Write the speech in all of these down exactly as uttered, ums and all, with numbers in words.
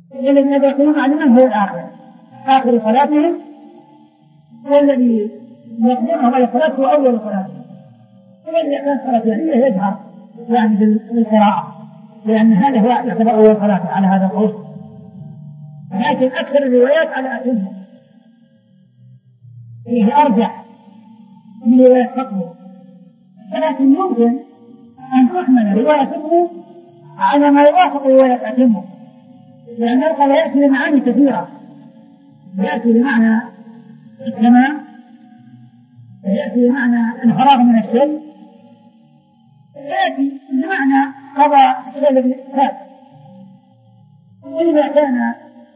الذين يدخلون عليهم هو الآخر آخر صلاتهم، والذي يقدمهم على الصلاة هو أول صلاتهم. والذي يقدم صلاة الجهرية يجهر يعني بالقراءة، لأن هذا هو يعتبر أول صلاة على هذا القول. لكن أكثر الروايات على أتمه فيه أرجح من رواية فقه، ولكن يمكن أن تحمل رواية فقه على ما يوافق رواية أتمه، لأن القول يأتي بمعاني كثيرة، يأتي بمعنى التمام، يأتي بمعنى الفراغ من الشيء، يأتي بمعنى قضاء الشيء الذي فات. وإذا كان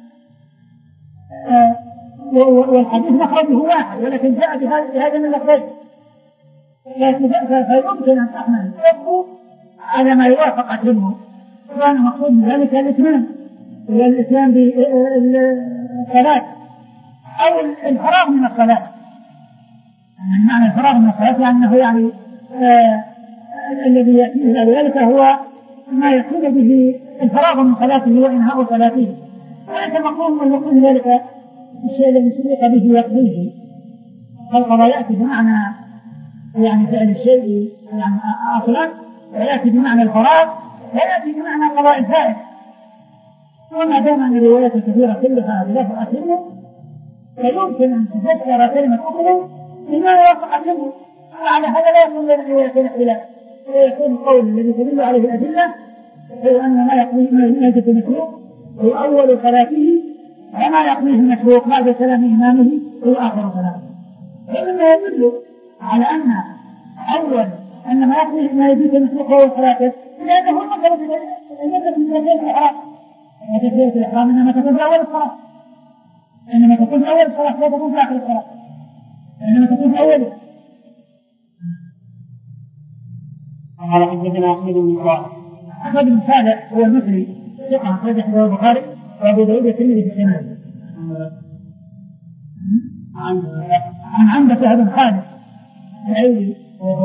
آه والحديث مخرجه واحد ولكن جاء بهذا من اللفظين، فيمكن أن تحمل الفقه على ما يوافق أتمه، وأنا مقصود من ذلك الإتمام، الإتمام بالصلاة أو الفراغ من الصلاة. يعني معنى الفراغ من الصلاة لأنه يعني آه الذي يأتي إلى ذلك هو ما يكون به الفراغ من صلاته وإنهاء صلاته، وليس مقصود من ذلك الشيء الذي سبق به يقضيه. فالقضاء يأتي بمعنى يعني فعل الشيء يعني أصلا، ويأتي بمعنى الفراغ، ويأتي بمعنى قضاء الفائت. وما دام أن الروايات الكثيرة كلها بلفظ أتمه، فيمكن أن تذكر كلمة أخرى بما يوافق أتمه، وعلى هذا لا يكون بين الروايتين اختلاف، ويكون القول الذي تدل عليه الأدلة هو أن ما يقضيه ما يجب المسبوق هو أول صلاته، وما يقضيه المسبوق بعد سلام إمامه هو آخر صلاته. فمما يدل على أن أول أن ما يقضيه ما يجب المسبوق هو صلاته، لأنه هو مثلا المثل من تكبيرة الإحرام، وتكبيرة الإحرام إنما تكون في أول الصلاة، إنما تكون في أول الصلاة لا تكون في آخر الصلاة، إنما تكون في أوله. قال حدثنا أحمد بن صالح. أحمد بن صالح هو المصري ثقة أخرج حديثه البخاري وأبو داود والترمذي في السنن. عن عنبسة بن خالد الأيلي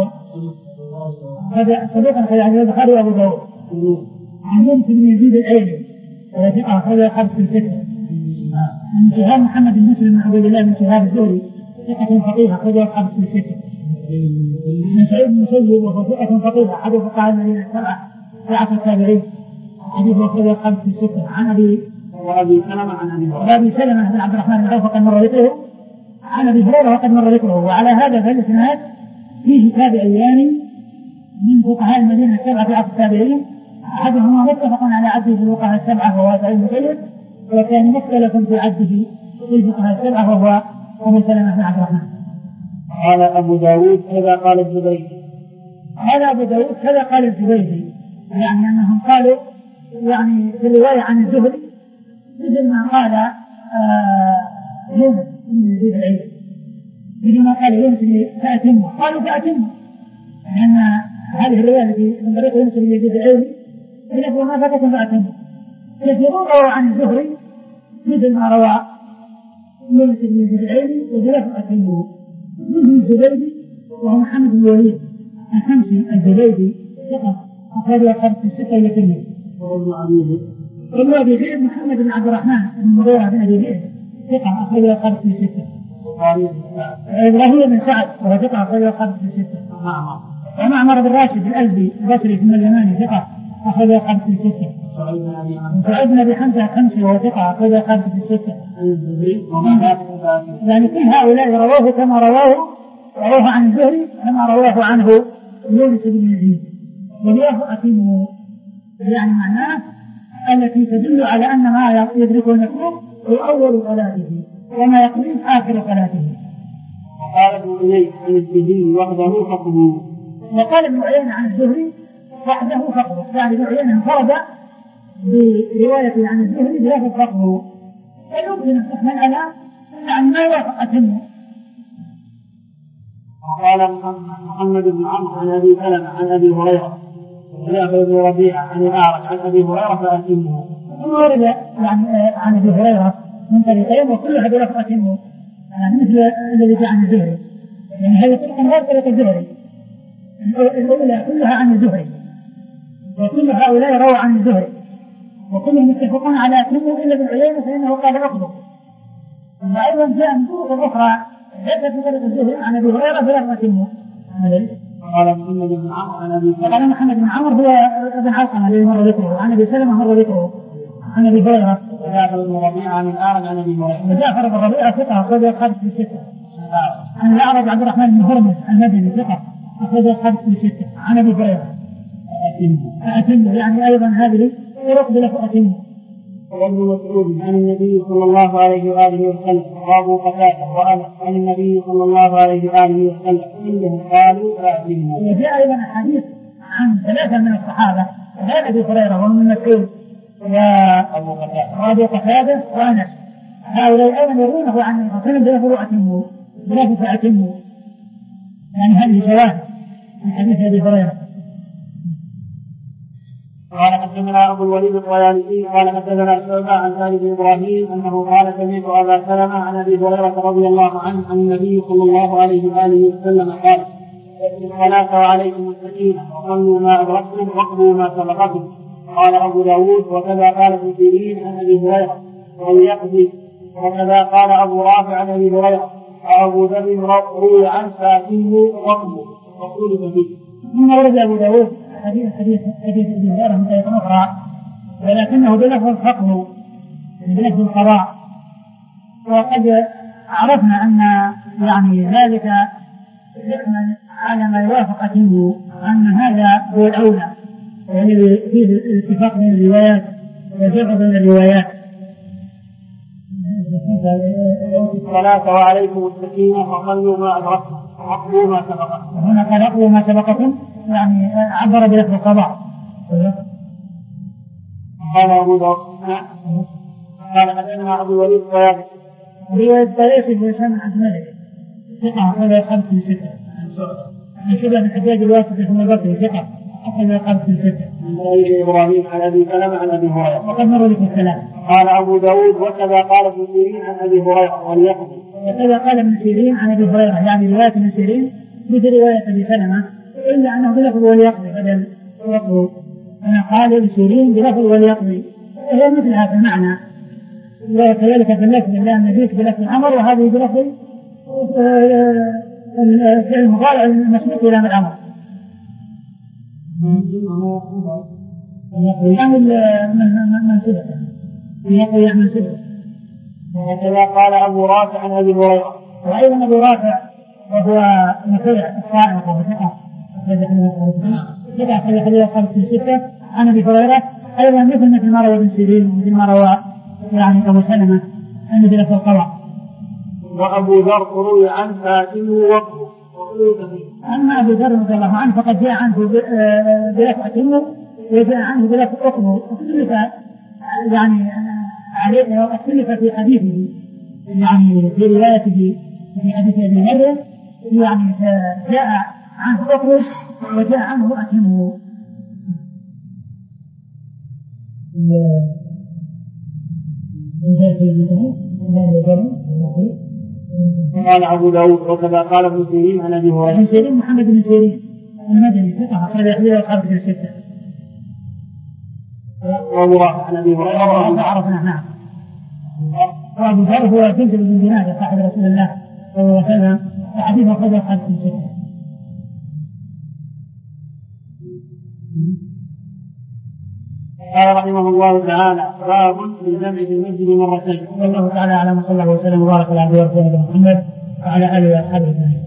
هذا صديقا أخرج حديثه البخاري وأبو داود. عن بنت بن يزيد الأيلي وهو ثقة أخرج حديثه في الستة. عن شهاب محمد بن مسلم بن عبد الله بن شهاب الزهري ثقة فقيه أخرج حديثه في الستة. من سعيد بن مسيب وهو ثقة فقيه أحد فقهاء المدينة السبعة في عصر التابعين، حديث أخرج الخمس في الستة. عن أبي وأبي سلمة عن أبي سلمة بن عبد الرحمن بن عوف وقد مر ذكره، عن أبي هريرة وقد مر ذكره. وعلى هذا فالإسناد فيه تابعيان من فقهاء المدينة السبعة في عصر التابعين، أحدهما متفق على عده في الفقهاء السبعة وهو سعيد بن مسيب، وكان مختلف في عده في الفقهاء السبعة وهو أبي سلمة بن عبد الرحمن. قال أبو داود كذا قال الزبيدي. قال أبو داود كذا قال الزبيدي، يعني أنهم قالوا يعني في الرواية عن الزهري مثل ما قال يونس بن يزيد الأيلي، مثل ما قال يونس فأتمه، قالوا فأتمه، لأن هذه الرواية التي من طريق يونس بن يزيد الأيلي لفظ ما فاتكم فأتمه. كثيرون روى عن الزهري مثل ما روى يونس بن يزيد الأيلي وبلفظ أتمه. مثل الزبيدي وهو محمد بن الوليد الخمسي الزبيدي ثقة أخرج الخمس في الستة إلى كلمة. وابن أبي ذئب محمد بن عبد الرحمن بن مغيرة بن أبي ذئب ثقة أخرج الخمس في الستة. إبراهيم بن سعد وهو ثقة أخرج الخمس في الستة. ومعمر بن راشد الأزدي البصري ثم اليماني ثقة أخرج الخمس في الستة. سعيد بن أبي حمزة الخمسي وهو ثقة أخرج الخمس في الستة. يعني كل هؤلاء رواه كما رواه رواه عن الزهري كما رواه عنه يونس بن يزيد. وليه أتمه يعني معناه التي تدل على أن ما يدركه المسبوق هو أول صلاته وما يقضيه آخر صلاته. وقال ابن عيينة عن الزهري وحده فقهه. وقال ابن عيينة عن الزهري وحده فقهه، يعني ابن عيينة انفرد برواية عن الزهري بلفظ فقهه، فيمكن أن تحمل على يعني ما يوافق أتمه. وقال محمد بن عمرو عن أبي سلمة عن أبي هريرة وجعفر بن ربيعة عن الأعرج عن أبي هريرة فأتمه. ورد يعني عن أبي هريرة من طريقين وكلها بلفظ أتمه، يعني مثل الذي جاء عن الزهري، يعني هذه طريقة غير طريقة الزهري، الأولى كلها عن الزهري وكل هؤلاء رووا عن الزهري، وكلهم يتفقون على أتمه إلا ابن عيينة فإنه قال أخبر. وأيضا جاء من طرق أخرى ليس في طريق الزهري عن أبي هريرة بلفظ أتمه. قال محمد بن عمرو عن أبي قال محمد بن عمرو هو ابن علقمة الذي مر ذكره، عن أبي سلمة مر ذكره، عن أبي هريرة. وجعفر بن ربيعة عن الأعرج عن أبي هريرة. وجعفر بن ربيعة ثقة أخرج الخمس في ستة. عن الأعرج عبد الرحمن بن هرمز المدني ثقة أخرج الخمس في ستة. عن أبي هريرة. أتم يعني أيضا هذه طرق بلفظ أتم. وابن مسعود عن النبي صلى الله عليه وآله وسلم وأبو قتادة وأنس عن النبي صلى الله عليه وآله وسلم إنهم قالوا فأتموا. وجاء أيضا حديث عن ثلاثة من الصحابة غير أبي هريرة وابن مسعود وأبو قتادة وأنس، هؤلاء أيضا يرونه عن الرسول بلفظ أتموا بلفظ أتموا، يعني هذه شواهد من حديث أبي هريرة. قال حدثنا أبو الوليد الطيالسي قال حدثنا شعبة عن سالم بن إبراهيم أنه قال سمعت أبا سلمة عن أبي هريرة رضي الله عنه عن النبي صلى الله عليه وآله وسلم قال: الصلاة وعليكم السكينة وصلوا ما أدركتم واقضوا ما سبقكم. قال أبو داود وكذا قال ابن سيرين عن أبي هريرة وليقضي، وكذا قال أبو رافع عن أبي هريرة وأبو ذر روي عنه فأتموا واقضوا واختلف فيه. ثم ورد أبو داود حديث حديث حديث ابن هريرة من طريق أخرى ولكنه بلفظ الفقه بلفظ القضاء. وقد عرفنا أن يعني ذلك يحمل على ما يوافق أتمه، أن هذا هو الأولى، يعني فيه الاتفاق بين الروايات والجمع بين الروايات. الصلاة وعليكم السكينة وصلوا ما أدركتم واقضوا ما سبقكم. هنا قال اقضوا ما سبقكم يعني عبر بلفظ القضاء. قال أبو داود قال حدثنا أبو الوليد الطيالسي رواية الطيالسي بن هشام عن مالك ثقة أخرج خمس من ستة. عن شبه بن حجاج الواسطي بن البصري ثقة أخرج خمس من ستة. عن سعيد بن إبراهيم عن أبي سلمة عن أبي هريرة وقد مر لكم السلام. قال أبو داود وكذا قال ابن سيرين عن أبي هريرة وليقضي. وكذا قال ابن سيرين عن أبي هريرة، يعني رواية ابن سيرين مثل رواية أبي سلمة إلا أنه بلفظ وليقضي بدل وقضوا. أنا قال ابن سيرين بلفظ وليقضي هي مثل هذا المعنى، وكذلك في اللفظ لأن نبيك بلفظ الأمر وهذه بلفظ الفعل المضارع المسبوق إلى الأمر. يعمل من سبق يقول يعمل سبق. وكذا قال أبو رافع عن أبي هريرة. وأيضا أبو رافع وهو مطيع الصائغ وثقة ثقة في حديث خمس من ستة عن أبي هريرة أيضا مثل مثل ما روى ابن سيرين مثل ما روى يعني أبو سلمة أن بلفظ القضاء. وأبو ذر روي عنه فأتموا واقضوا. أما أبو ذر رضي الله عنه فقد جاء عنه بلفظ أتموا وجاء عنه بلفظ اقضوا، اختلف يعني عليه واختلف في حديثه يعني في روايته في حديث ابي مريم يعني جاء عنه اقضوا وجاء عنه أتموا. قال أبو داود وكذا قال ابن سيرين عن أبي هريرة. ابن سيرين محمد بن سيرين المدني ثقة أخرج حديث الخمس من ستة. وأبو رافع عن أبي هريرة عرفنا نعم. وأبو ذر هو جندب بن جنادة صاحب رسول الله صلى الله عليه وسلم وحديث أخرج الخمس من ستة. قال رحمه الله تعالى: باب في الجمع في المسجد مرتين. والله تعالى أعلم وصلى الله وسلم وبارك على عبده ورسوله محمد وعلى آله وأصحابه أجمعين.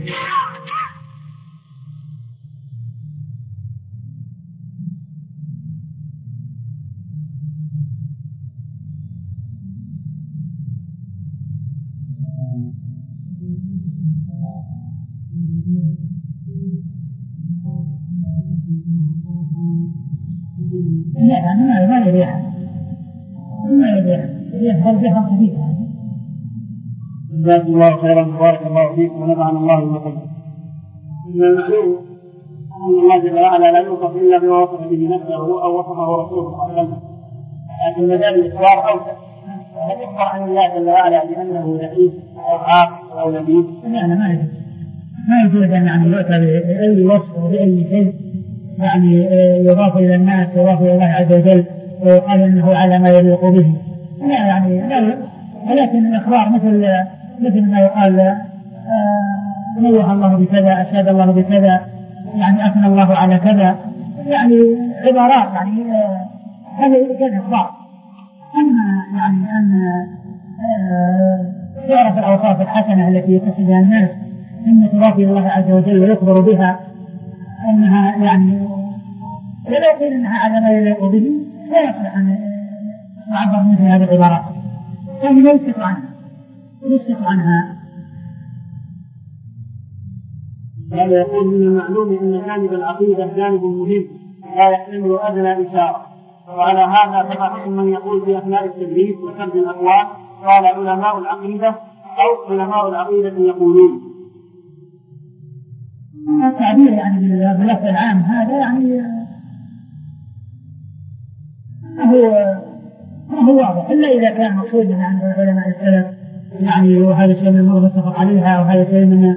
لا أنا ما يريح ما يريح يريح فرجها خفيفة. جزاك الله خيرا وبارك الله فيكم ونفعنا الله بما قلتم. من المعلوم أن الله جل وعلا لا يوصف إلا بما وصف به نفسه أو وصفه رسوله صلى الله عليه وسلم، لكن مجال الإخبار أوسع. هل يخبر عن الله جل وعلا بأنه لطيف أو عاقل أو لبيب؟ لا أنا ما يجوز ما يجوز أن يعني يؤتى بأي وصف وبأي شيء يعني يضاف إلى الناس يضاف إلى الله عز وجل ويقال أنه على ما يليق به. لا يعني لا، ولكن الإخبار مثل مثل ما يقال نوه الله بكذا، أشهد الله بكذا، يعني أثنى الله على كذا، يعني عبارات يعني هذا كان إخبار. أما يعني أن تعرف الأوصاف الحسنة التي يتصف بها الناس أن تضاف الله عز وجل ويخبر بها أنها يعني ولا يقول أنها على ما يليق به، لا يصلح أن يعبر مثل هذه العبارات، يعني لا يسكت عنها يسكت عنها. هذا يقول من المعلوم أن جانب العقيدة جانب مهم لا يحتمل أدنى إشارة، وعلى هذا فقط من يقول في أثناء التدريس وسرد الأقوال قال علماء العقيدة أو علماء العقيدة يقولون. التعبير يعني باللفظ العام هذا يعني هو هو واضح، إلا إذا كان مقصودا عن علماء السلف يعني وهذا شيء من الأمور المتفق عليها وهذا شيء من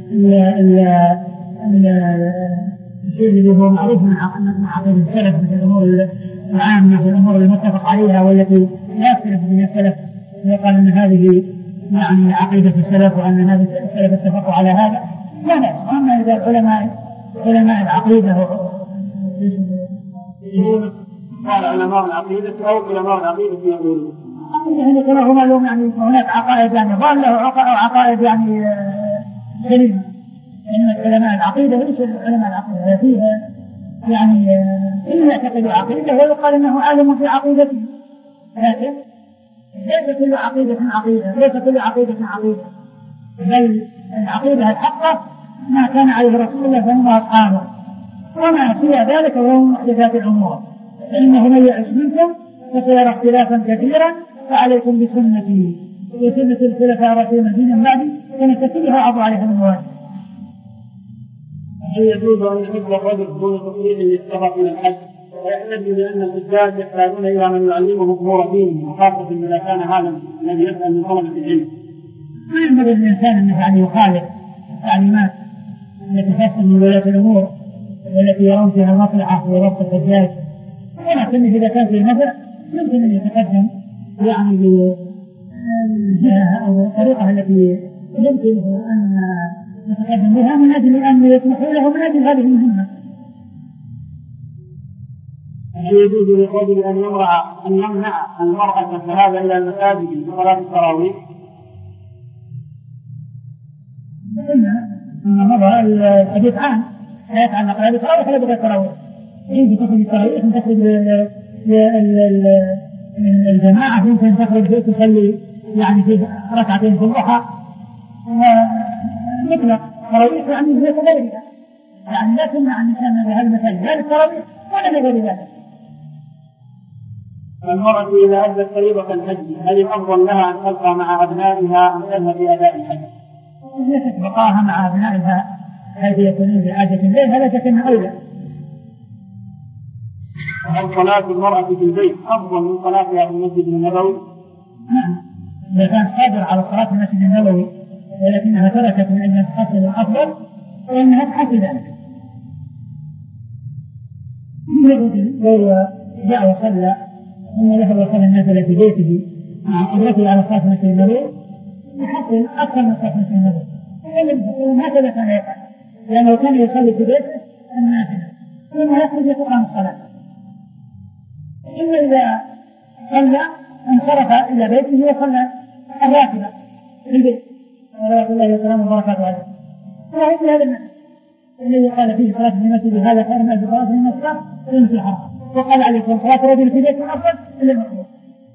الشيء اللي هو معروف من عقيدة السلف مثل الأمور العامة في الأمور المتفق عليها والتي لا يختلف بين السلف، ويقال أن هذه يعني عقيدة السلف وأن هذه السلف اتفقوا على هذا لا لا. أما إذا العلماء علماء العقيدة قال علماء العقيدة أو علماء العقيدة يقولون يعني كما هو معلوم يعني هناك عقائد يعني ضالة وعقائد يعني سليمة. إن علماء العقيدة ليس علماء العقيدة فيها يعني إن يعتقد عقيدة ويقال إنه عالم في عقيدته، لكن ليس كل عقيدة عقيدة ليس كل عقيدة عقيدة بل العقيدة الحقة ما كان عليه رسول الله صلى الله عليه وسلم وما فيها ذلك وهو محدثات الأمور. فإنه من يعش منكم فسيرى اختلافا كثيرا فعليكم بسنتي وسنة الخلفاء الراشدين من بعدي فنتكلها عضو عليها من واجب. هل يجوز أن يحب الرجل دون تصريح للسفر إلى الحج ويحتج بأن الحجاج يحتاجون إلى من يعلمهم أمور دينهم وخاصة إذا كان هذا الذي يسأل من طلبة العلم؟ ما ينبغي الإنسان أن يعني يخالف التعليمات التي تحصل من ولاة الأمور والتي يرون فيها المصلحة وربط الحجاج، ولكن إذا كان في نفع يمكن أن يتقدم يعني بالجهة أو الطريقة التي يمكنه أن يتقدم بها من أجل أن يسمحوا له من أجل هذه المهمة. هل يجوز للرجل أن يمنع أن يمنع المرأة الذهاب إلى المساجد لصلاة التراويح؟ إن مضى الحديث عام لا يتعلق بهذه التراويح ولا بغير التراويح. يمكن تخرج التراويح يمكن تخرج الجماعة يمكن تخرج تصلي يعني في ركعتين في الضحى ومطلق تراويح يعني زي غيرها يعني لا تمنع الإنسان بهذا المساجد لا للتراويح ولا لغير ذلك. المرأة إذا أدت فريضة الحج هل الأفضل لها أن تبقى مع أبنائها أم تذهب لأداء الحج؟ ليست بقاها مع أبنائها حيث يكونون بحاجة إليها لا شك أنها أولى. هل صلاة المرأة في البيت أفضل من صلاتها في المسجد النبوي؟ نعم إذا كانت قادرة على صلاة المسجد النبوي ولكنها تركت من أن تحصل الأفضل فإنها تحصل ذلك. لو جاء وصلى ثم ذهب وصلى النافلة في بيته مع قدرته على صلاة المسجد النبوي يحصل أكثر من صلاة المسجد النبوي. هكذا كان يفعل لأنه كان يصلي في بيته النافلة ثم يخرج يقام الصلاة، إلا إذا صلى انصرف إلى بيته وصلى الراتبة في البيت صلوات الله وسلامه وبركاته عليه. وهذا هذا الناس الذي قال فيه صلاة في المسجد هذا خير من صلاة في المسجد في الحرم، وقال عليكم صلاة رجل في بيت أفضل إلا المطلوب.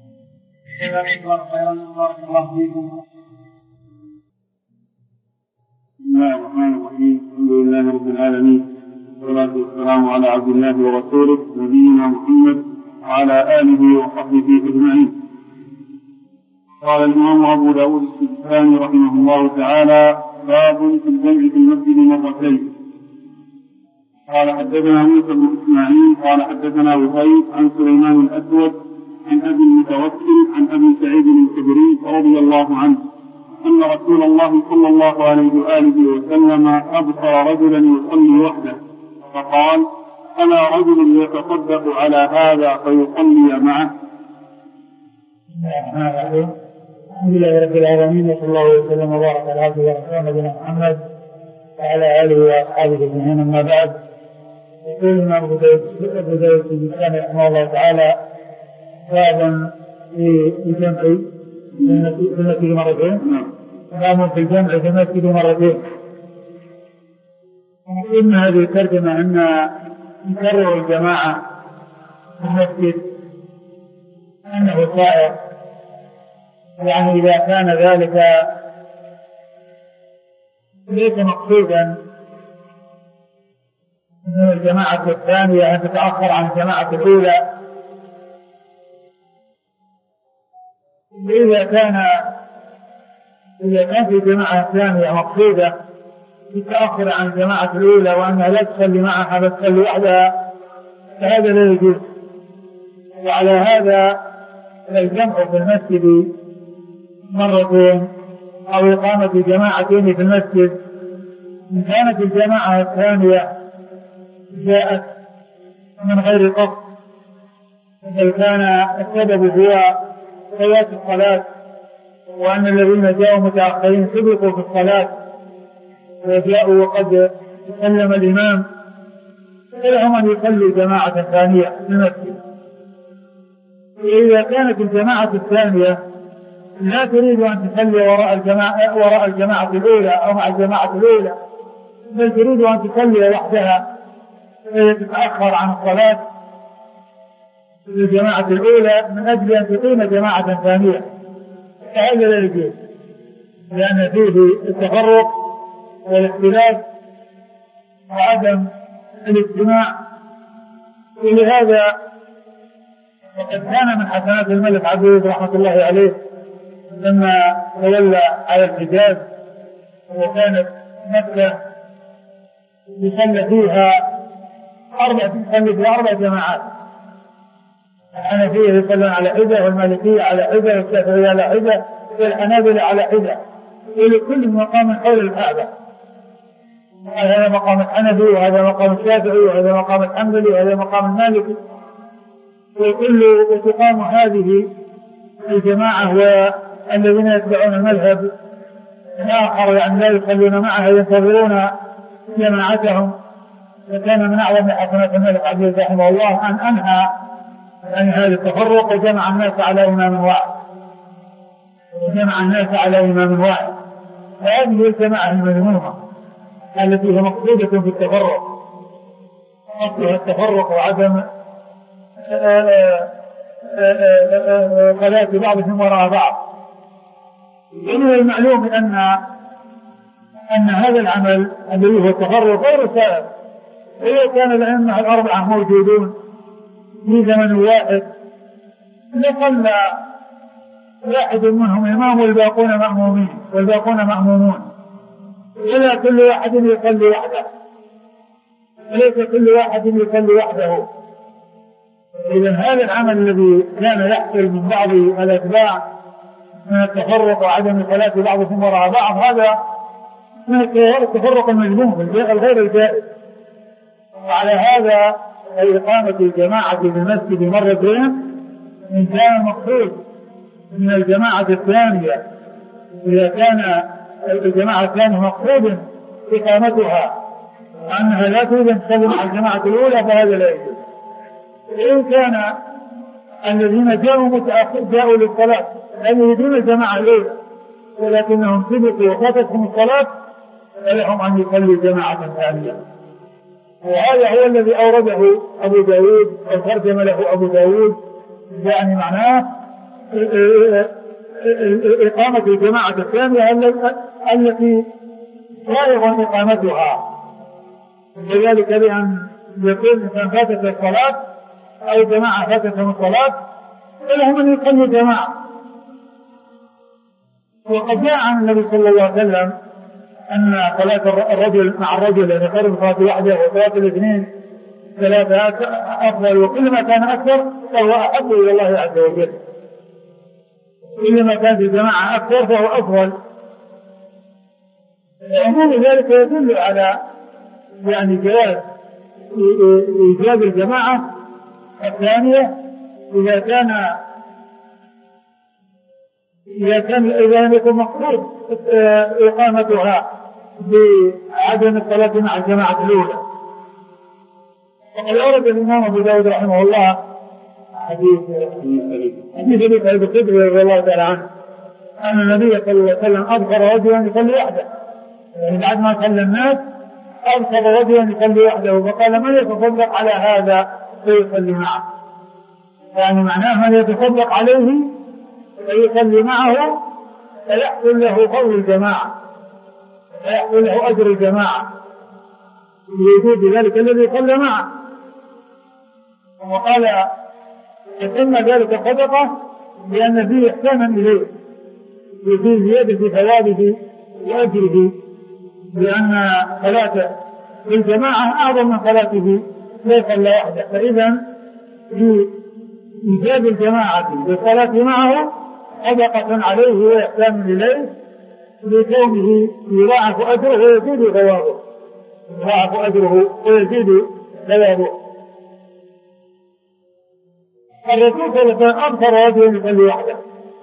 بسم الله الرحمن الرحيم. الحمد لله رب العالمين والصلاة والسلام على عبد الله ورسوله نبينا محمد وعلى آله وصحبه أجمعين. قال الإمام أبو داود السجستاني رحمه الله تعالى: باب في الجمع في المسجد مرتين. قال حدثنا موسى بن إسماعيل قال حدثنا وهيب عن سليمان الأسود عن أبي المتوكل عن أبي سعيد الخدري رضي الله عنه أن رسول الله صلى الله عليه وآله وسلم أبصر رجلا يصلي وحده فقال: ألا رجل يتصدق على هذا فيصلي معه؟ الحمد لله رب العالمين، وصلى الله وسلم وبارك على عبده ورسوله نبينا محمد وعلى آله وأصحابه أجمعين. أما بعد، يقول الإمام أبو داود السجستاني رحمه الله تعالى: باب في الجمع في المسجد مرتين. باب في الجمع في المسجد مرتين. إن هذه الترجمة أن يكرر الجماعة في المسجد أنه صائر، يعني إذا كان ذلك ليس مقصودا أن الجماعة الثانية أن تتأخر عن الجماعة الأولى. إذا كان إذا كان في الجماعة الثانية مقصودة تتأخر عن الجماعة الأولى وأنها لا تصلي معها بل تصلي وحدها، فهذا لا يجوز. وعلى هذا الجمع في المسجد مرتين أو إقامة جماعتين في المسجد، إن كانت الجماعة الثانية جاءت من غير قصد، بل كان السبب هو فوات الصلاة، وأن الذين جاءوا متأخرين سبقوا في الصلاة وجاءوا وقد سلم الإمام، فلهم أن يصلي جماعة ثانية في المسجد. إذا كانت الجماعة الثانية لا تريد أن تصلي وراء الجماعة وراء الجماعة الأولى أو مع الجماعة الأولى، بل تريد أن تصلي وحدها تتأخر عن الصلاة في الجماعة الأولى من أجل أن تقيم جماعة ثانية، فهذا لا يجوز، لأن فيه التفرق والاختلاف وعدم الاجتماع. ولهذا وقد كان من حسنات الملك عبد رحمة الله عليه لما تولى على الحجاز وكانت مكة يصلى فيها أربع يصلي فيها أربع جماعات، الحنفية يصلون على حدة، والمالكية على حدة، والشافعية على حدة، والحنابلة على حدة، ولكل مقام حول الكعبة. هذا مقام الحنفي، وهذا مقام الشافعي، وهذا مقام الحنبلي، وهذا مقام المالكي، وكل وتقام هذه الجماعة والذين يتبعون المذهب الآخر يعني لا يصلون معها ينتظرون جماعتهم. وكان من أعظم حسنات الملك عبد العزيز رحمه الله أن أنهى عن هذا التفرق وجمع الناس على إمام واحد وجمع الناس على إمام واحد. وهذه الجماعة المذمومة التي هي مقصودة في التفرق، مقصودها التفرق وعدم صلاة بعضهم وراء بعض. إنه المعلوم أن أن هذا العمل الذي هو التفرق غير سائغ. إذا كان الأئمة الأربعة موجودون في زمن واحد لصلى واحد منهم إمام والباقون مأمومين والباقون مأمومون، إلا كل واحد يصلي وحده، وليس كل واحد يصلي وحده. إذا هذا العمل الذي كان يحصل من بعض الأتباع من التفرق وعدم صلاة بعضهم وراء بعض، هذا من التفرق المذموم الغير الجائز. وعلى هذا إقامة الجماعة في المسجد مرتين إن كان المقصود من الجماعة الثانية، إذا كان الجماعة الثانية مقصود إقامتها وأنها لا تريد أن تسلم على الجماعة الأولى، فهذا لا يجوز. إن كان الذين جاءوا متأخر جاءوا للصلاة لم يريدون الجماعة الأولى ولكنهم سبقوا وفاتتهم الصلاة، فلهم أن يصلوا جماعة ثانية. وهذا هو الذي أورده أبو داود وترجم له أبو داود، يعني معناه إقامة الجماعة الثانية التي سائغ إقامتها، وذلك بأن يكون إنسان فاتت الصلاة أو جماعة فاتتهم الصلاة فلهم أن يصلوا جماعة. وقد جاء عن النبي صلى الله عليه وسلم أن صلاة الرجل مع الرجل أن يقرب صلاة واحدة وصلاة الاثنين ثلاثة أفضل، وكل ما كان أكثر فهو أحب إلى الله عز وجل، كل ما كان في جماعة أكثر فهو أفضل. عموم ذلك يدل على يعني جواز إيجاب الجماعة الثانية إذا كان إذا كان إذا لم يكن مقصود إقامتها بعدم الصلاة مع الجماعة الأولى. وقد أورد الإمام أبو داود رحمه الله حديث حديث أبي سعيد الخدري رضي الله تعالى عنه أن النبي صلى الله عليه وسلم أبصر رجلا يصلي وحده، يعني بعد ما صلى الناس أبصر رجلا يصلي وحده فقال من يتصدق على هذا فيصلي معه، يعني معناه من يتصدق عليه فيصلي معه فيحصل له فضل الجماعة، فيحصل له أجر الجماعة لوجود ذلك الذي صلى معه. وقال يتم ذلك صدقة لأن فيه إحسانا إليه وفيه زيادة ثوابه وأجره، لأن صلاته في الجماعة أعظم من صلاته ليس إلا وحده، فإذا في إيجاب الجماعة بالصلاة معه صدقة عليه وإحسان إليه لكونه يضاعف أجره ويزيد ثوابه، يضاعف أجره ويزيد ثوابه. الرسول صلى الله عليه وسلم أبصر رجلا يصلي وحده،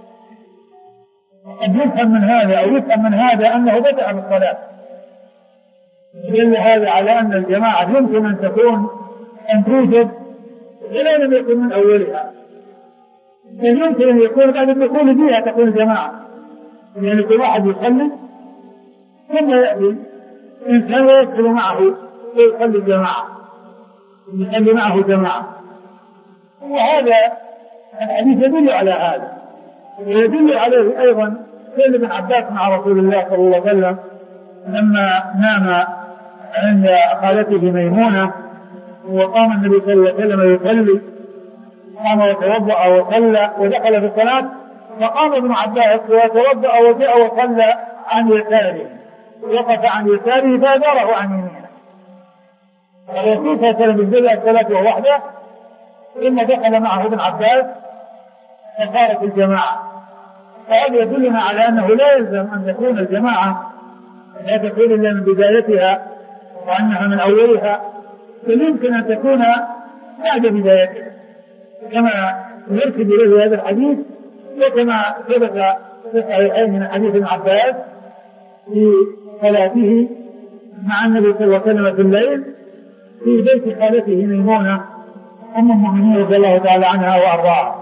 قد يفهم من هذا أو يفهم من هذا أنه بدأ بالصلاة، دل هذا على أن الجماعة يمكن أن تكون أن توجد إلا لم يكن من أولها، بل يمكن أن يكون بعد الدخول فيها تكون جماعة، يعني كل واحد يصلي ثم يأتي إنسان ويدخل معه ويصلي جماعة، يصلي معه جماعة. وهذا الحديث يدل على هذا، ويدل عليه أيضا فعل ابن عباس مع رسول الله صلى الله عليه وسلم لما نام عند خالته ميمونة وقام النبي صلى الله عليه وسلم يصلي، قام وتوضأ وصلى ودخل في الصلاة، فقام ابن عباس وتوضأ وجاء وصلى عن يساره، وقف عن يساره فأداره عن يمينه. الرسول صلى الله عليه وسلم بدأ الصلاة وهو وحده، ثم دخل معه ابن عباس فصارت الجماعة. فهذا يدلنا على أنه لا يلزم أن تكون الجماعة لا تكون إلا من بدايتها وأنها من أولها، بل يمكن أن تكون بعد بدايتها كما يرشد إليه هذا الحديث، وكما ثبت في الصحيحين من حديث ابن عباس في صلاته مع النبي صلى الله عليه وسلم في الليل في بيت خالته ميمونة أم المؤمنين رضي الله تعالى عنها وأرضاها.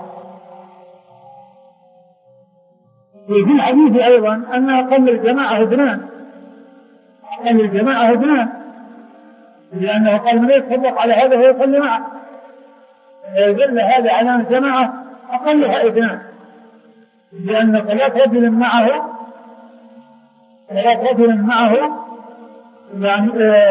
وفي الحديث أيضا أن أقل الجماعة اثنان، أقل الجماعة اثنان، لأنه قال من يتصدق على هذا فيصلي معه، يدل هذا على أن الجماعة أقلها اثنان، لأن صلاة رجل معه صلاة رجل معه يعني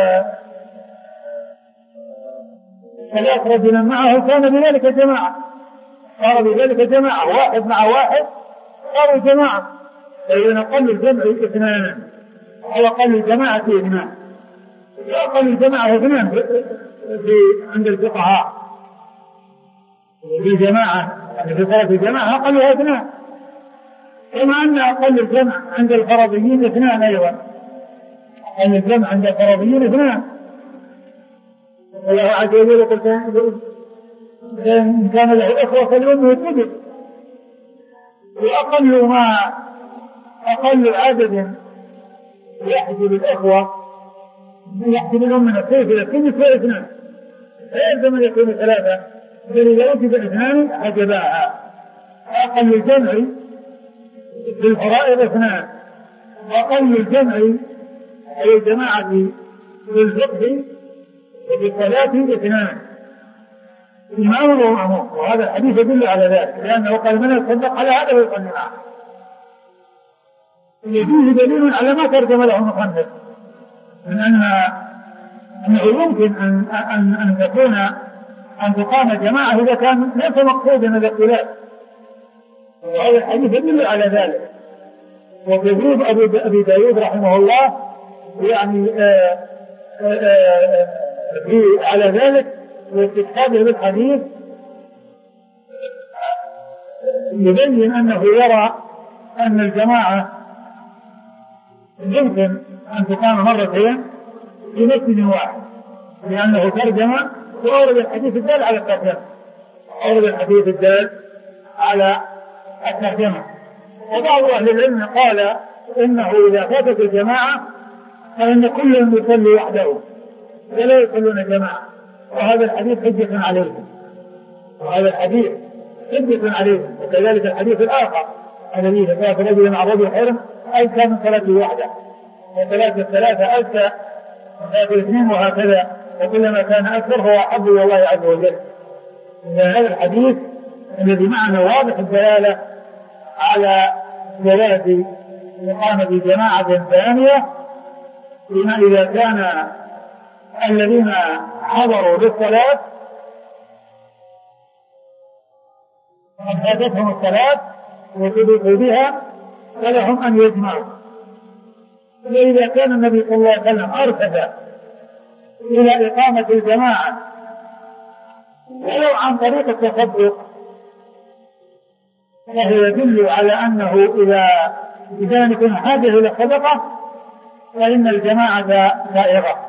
صلاة رجل معه كان بذلك جماعة، صار بذلك جماعة، واحد مع واحد صاروا جماعة، فإذا أقل الجمع اثنان أو أقل الجماعة اثنان، أقل الجماعة اثنان في عند الفقهاء في جماعة، يعني في صلاة الجماعة أقلها اثنان، كما أن أقل الجمع عند الفرضيين اثنان أيضا، أقل الجمع عند الفرضيين اثنان. الله عز وجل يقول إن كان له إخوة فليؤمه السدس، وأقل ما أقل عدد يحجب الإخوة يحجب لهم من السيف إلى السدس واثنان، فيلزم أن يكون ثلاثة، بل إذا وجد اثنان حجباها. أقل الجمع في الفرائض اثنان، وأقل الجمع أي الجماعة في الفقه وفي الصلاة اثنان، إمام ومأموم. وهذا الحديث يدل على ذلك، لأنه قال من يتصدق على هذا ويصلي معه. يجوز دليل على ما ترجم له المصنف من أن أنه يمكن أن أن أن تكون أن تقام جماعة إذا كان ليس مقصودا الاختلاف، وهذا الحديث يدل على ذلك. ويجوز أبي داود رحمه الله يعني آآ آآ في على ذلك واستشهاده بالحديث يبين أنه يرى أن الجماعة يمكن أن تقام مرتين في مسجد واحد، لأنه ترجم وأورد الحديث الدال على الترجمة، أورد الحديث الدال على الترجمة. وبعض أهل العلم قال إنه إذا فاتت الجماعة فإن كل يصلي وحده ولا يصلون جماعة، وهذا الحديث حجة عليهم، وهذا الحديث حجة عليهم. وكذلك الحديث الآخر الذي فات رجل مع رجل حرم أزكى من صلاته وحده، وصلاة الثلاثة أزكى من صلاة الاثنين، وهكذا، وكلما كان أكثر هو أحب إلى الله عز وجل. هذا الحديث الذي معنا واضح الدلالة على جواز إقامة جماعة ثانية بما إذا كان الذين حضروا للصلاة قد فاتتهم الصلاة وسبقوا بها فلهم أن يجمعوا. وإذا كان النبي صلى الله عليه وسلم أرشد إلى إقامة الجماعة ولو عن طريق التصدق فهو يدل على أنه إذا إذا يكون حاجة إلى الصدقة فإن الجماعة سائغة.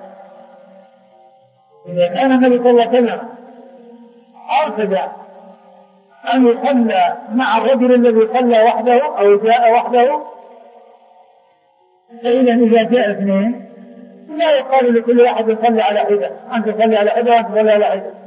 إذا كان النبي صلى الله عليه وسلم أرشد أن يصلى مع الرجل الذي صلى وحده أو جاء وحده، فإذا إذا جاء اثنين لا يقال لكل واحد يصلي على حدة، أنت تصلي على حدة وأنت تصلي على حدة.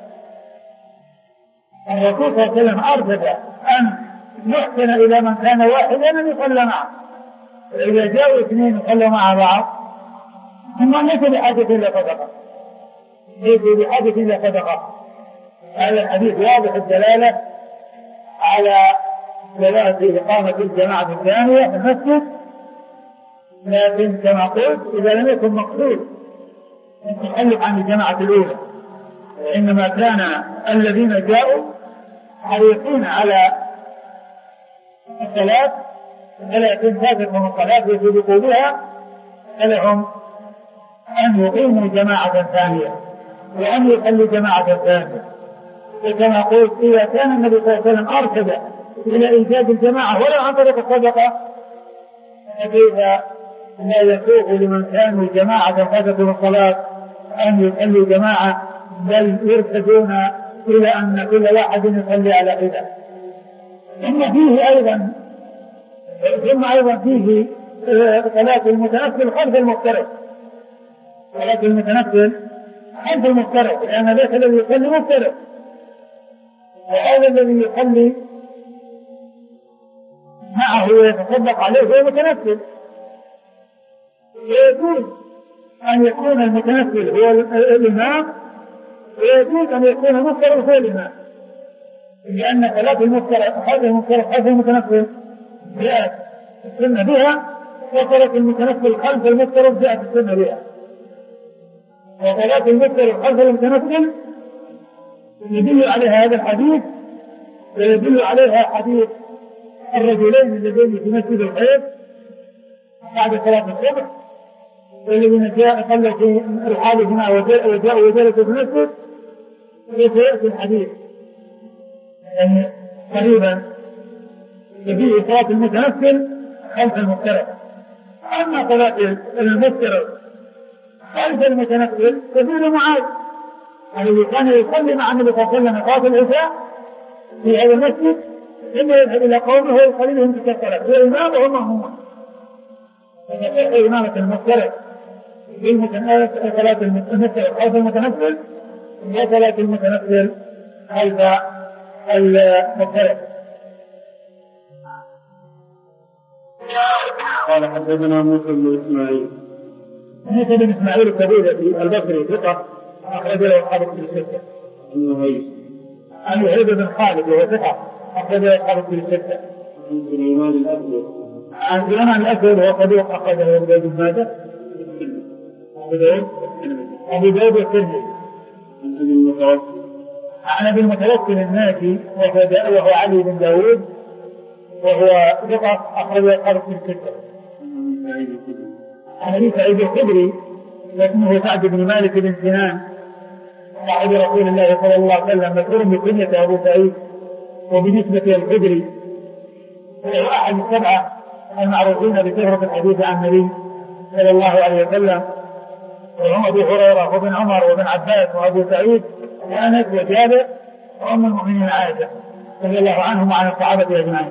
الرسول صلى الله عليه وسلم أرشد أن يحسن إلى من كان واحدا أن يصلى معه، فإذا جاءوا اثنين يصلوا مع بعض ثم ليس بحاجة إلى صدقة، ليس بحاجة إلى صدقة. هذا الحديث واضح الدلالة على جواز إقامة الجماعة الثانية في المسجد، لكن كما قلت إذا لم يكن مقصود التخلف عن الجماعة الأولى، وإنما كان الذين جاءوا حريصين على الصلاة فلا يكون فاتتهم الصلاة ويسبقوا بها، فلهم أن يقيموا جماعة ثانية وأن يصلوا جماعة ثانية. وكما قلت إذا كان النبي صلى الله عليه وسلم أرشد إلى إيجاد الجماعة ولو عن طريق الصدقة فكيف لا يسوق لمن كانوا جماعة فاتتهم الصلاة أن يصلوا جماعة، بل يرشدون إلى أن كل واحد يصلي على حدة. ثم فيه أيضا ثم أيضا فيه صلاة المتنفل خلف المفترض، صلاة المتنفل خلف المفترض، لأن ذاك الذي يصلي مفترض وهذا الذي يصلي معه ويتصدق عليه هو متنفل. ويجوز أن يكون المتنفل هو الإمام، ويجوز أن يكون المفترض هو الإمام، لأن صلاة المفترض خلف المفترض خلف المتنفل جاءت السنة بها، وصلاة المتنفل خلف المفترض جاءت السنة بها. وصلاة المفترض خلف المتنفل يدل عليها هذا الحديث، ويدل عليها حديث الرجلين اللذين في مسجد الخير بعد صلاة الصبح، والذين جاء صلى في رحالهما وجاءوا وجلسوا في المسجد، وسيأتي الحديث يعني قريبا فيه صلاة المتنفل خلف المفترض. أما صلاة المفترض خلف المتنفل ففيه معاذ الذي كان يصلي مع النبي صلى الله عليه وسلم صلاة العشاء في هذا المسجد، ثم يذهب إلى قومه ويصلي لهم تلك الصلاة، هو إمام وهم مأمومون. فتصح إمامة المفترض في صلاة المفترض خلف المتنفل وصلاة المتنفل خلف المفترض. قال حدثنا موسى بن إسماعيل موسى بن إسماعيل الكبير البصري ثقة أخرج له أصحاب الكتب الستة. عن وهيب بن خالد وهو ثقة أخرج له أصحاب الكتب الستة. عن سليمان الأسود عن سليمان الأسود وهو صدوق أخرج له ابن أبي ماجه أبو داود والترمذي. عن أبي المتوكل عن أبي المتوكل الناجي وهو علي بن داود وهو ثقة أخرج له أصحاب الكتب الستة. عن أبي سعيد الخدري واسمه سعد بن مالك بن سنان صاحب رسول الله صلى الله عليه وسلم، مشهور بكنية أبو سعيد وبنسبة الخدري، وهو أحد السبعة المعروفين بكثرة الحديث عن النبي صلى الله عليه وسلم، وهم أبو هريرة وابن عمر وابن عباس وأبو سعيد وأنس وجابر وأم المؤمنين عائشة رضي الله عنهم وعن الصحابة أجمعين.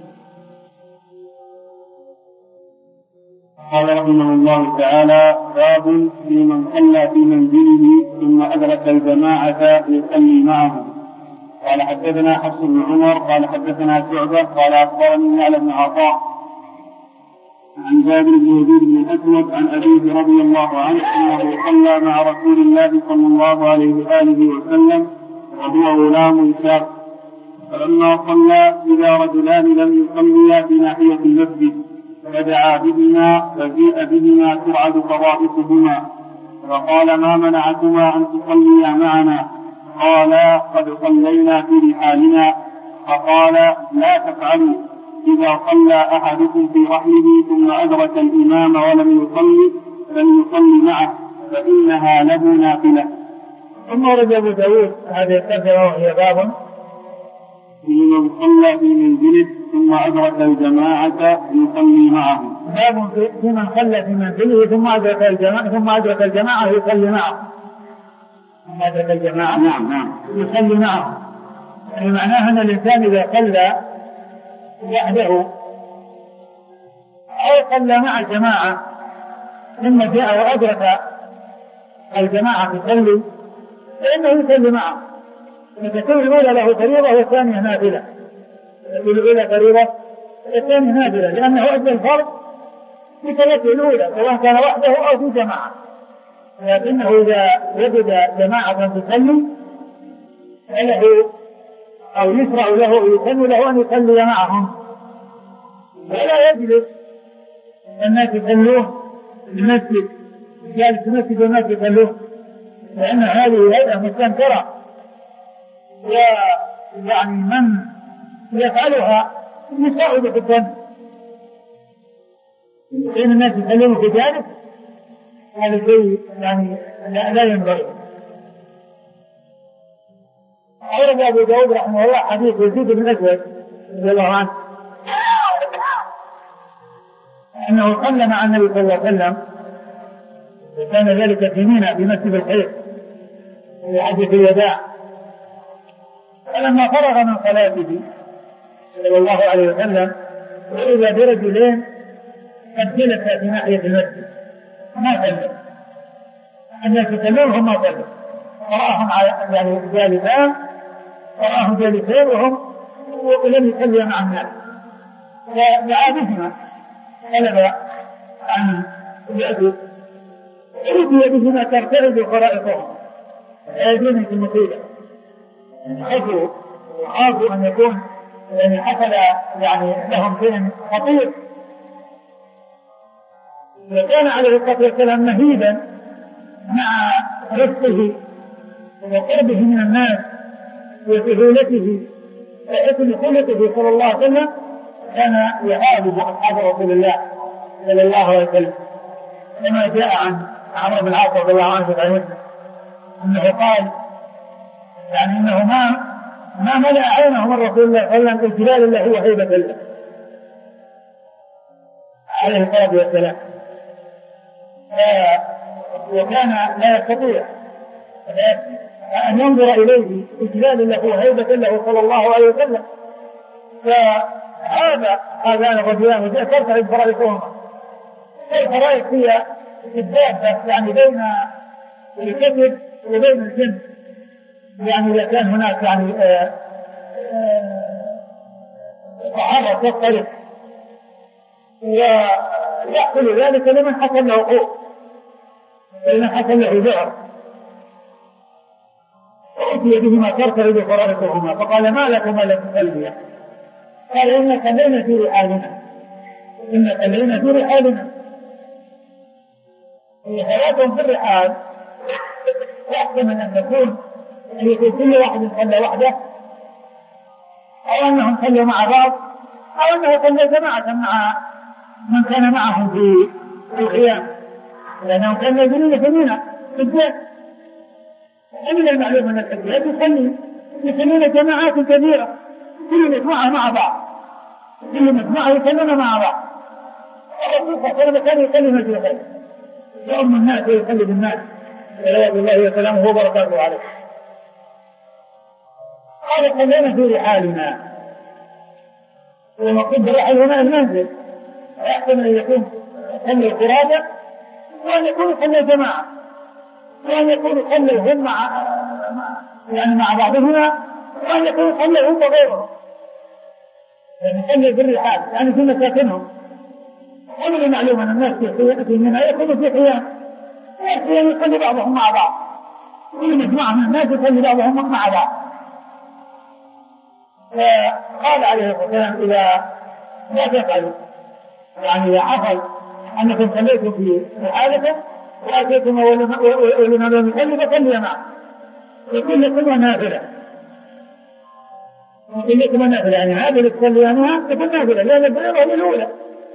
قال رحمه الله تعالى: باب في من صلى في منزله ثم أدرك الجماعة يصلي معهم. قال حدثنا حفص بن عمر قال حدثنا شعبة قال أخبرني يعلى بن عطاء عن جابر بن يزيد بن الأسود عن أبيه رضي الله عنه أنه صلى مع رسول الله صلى الله عليه وآله وسلم وهو غلام شاب، فلما صلى إذا رجلان لم يصليا في ناحية المسجد فدعا بهما فجيء بهما ترعد قضائفهما فقال: ما منعكما أن تصليا معنا؟ قال: قد صلينا في رحالنا. فقال: لا تفعلوا، إذا صلى أحدكم في رحله ثم أدرك الإمام ولم يصلي فليصلي معه فإنها له نافلة. ثم ورد أبو داود هذه الترجمة وهي باب في من صلى في منزله ثم أدرك الجماعة يصلي معهم. باب في من صلى في منزله ثم أدرك الجماعة ثم أدرك الجماعة يصلي معهم. ثم أدرك الجماعة نعم نعم يصلي معهم. يعني معناها أن الإنسان إذا صلى وحده أو صلى مع الجماعة ثم جاء وأدرك الجماعة تصلي فإنه يصلي معه، فتكون الأولى له فريضة والثانية نافلة. تكون الأولى فريضة والثانية نافلة لأنه أدى الفرض بثلاثة الأولى سواء كان وحده أو في جماعة، لكنه إذا وجد جماعة تصلي فله أو يشرع له يسن له أن يصلي معهم ولا يجلس الناس يصلون في المسجد جالس في المسجد والناس يصلون، لأن هذه هيئة مستنكرة، ويعني من يفعلها يساعد في الدم، لأن الناس يصلون في ذلك هذا شيء يعني لا, لا ينبغي. أورد أبو داود رحمه الله حديث يزيد بن الأسود رضي الله عنه أنه صلى مع النبي صلى الله عليه وسلم، وكان ذلك في منى في مسجد الخير في حديث الوداع. فلما فرغ من صلاته صلى الله عليه وسلم وإذا برجلين قد جلسا في ناحية المسجد ما صلوا، الناس يصلون هم ما صلوا، رآهم يعني جالسان رآهم جالسين وهم ولم يصلوا مع الناس، فدعا بهما طلب عن يأتوا أريد بهما ترتعد خرائطهم أيديهم في المصيبة، خافوا وخافوا أن يكون يعني حصل يعني لهم شيء خطير. وكان عليه الصلاة والسلام مهيبا مع رفقه وقربه من الناس وسهولته وحسن خلقه صلى الله عليه وسلم، كان يعالج أصحاب رسول الله صلى الله عليه وسلم، كما جاء عن عمرو بن العاص رضي الله عنه في مسلم أنه قال يعني إنه ما ما ملأ عينه من رسول الله صلى الله عليه وسلم الجلال الله وهيبة الله عليه الصلاة والسلام، وكان لا يستطيع أن ينظر إليه إجلال الله وهيبة الله صلى الله عليه وسلم. فهذا هذان الرجلان ترتعد فرائصهما، الفرائص هي الدابة يعني بين الكبد وبين الجنب، يعني إذا كان هناك يعني تعرض تختلف، ويحصل ذلك لمن حصل له قوة لمن حصل له ذعر، فأتي بهما ترتعد فرائصهما فقال: ما لكما لا تصليا؟ قال: إن صلينا في رحالنا إن صلينا في رحالنا. صلاتهم في الرحال يحتمل أن تكون أن يكون كل واحد صلى وحده، أو أنهم صلوا مع بعض، أو أنه صلى جماعة مع من كان معهم في القيام، لأنهم كانوا يجرون في منى في البيت. ومن المعلوم أن الحجاج يصلي يصلون جماعات كبيرة كل مجموعة مع بعض، كل مجموعة يصلون مع بعض. الرسول صلى الله عليه وسلم كان يصلي مجموعتين يؤم الناس ويقلد الناس صلوات الله وسلامه وبركاته عليه. قال خلينا في رحالنا، ومقصود بالرحل هنا المنزل، ويحتمل أن يكون خلوا القرابة وأن يكون خلوا الجماعة وأن يكون خلوا هم مع يعني مع بعضهما وأن يكون خلوا هم وغيرهم، يعني خلوا بالرحال يعني في مساكنهم. ومن المعلوم أن الناس في منها يكونوا في قيام يعني يخلي بعضهم مع بعض، كل مجموعة من الناس يخلي بعضهم مع بعض. فقال عليه الصلاة والسلام إذا لا تفعلوا يعني إذا حصل أنكم خليتم في حالكم وأتيتم أولنا لم يخلي فخلي معه وكل كل نافلة وكل كل نافلة يعني هذه اللي تصلي عنها تكون نافلة لأن البلغة الأولى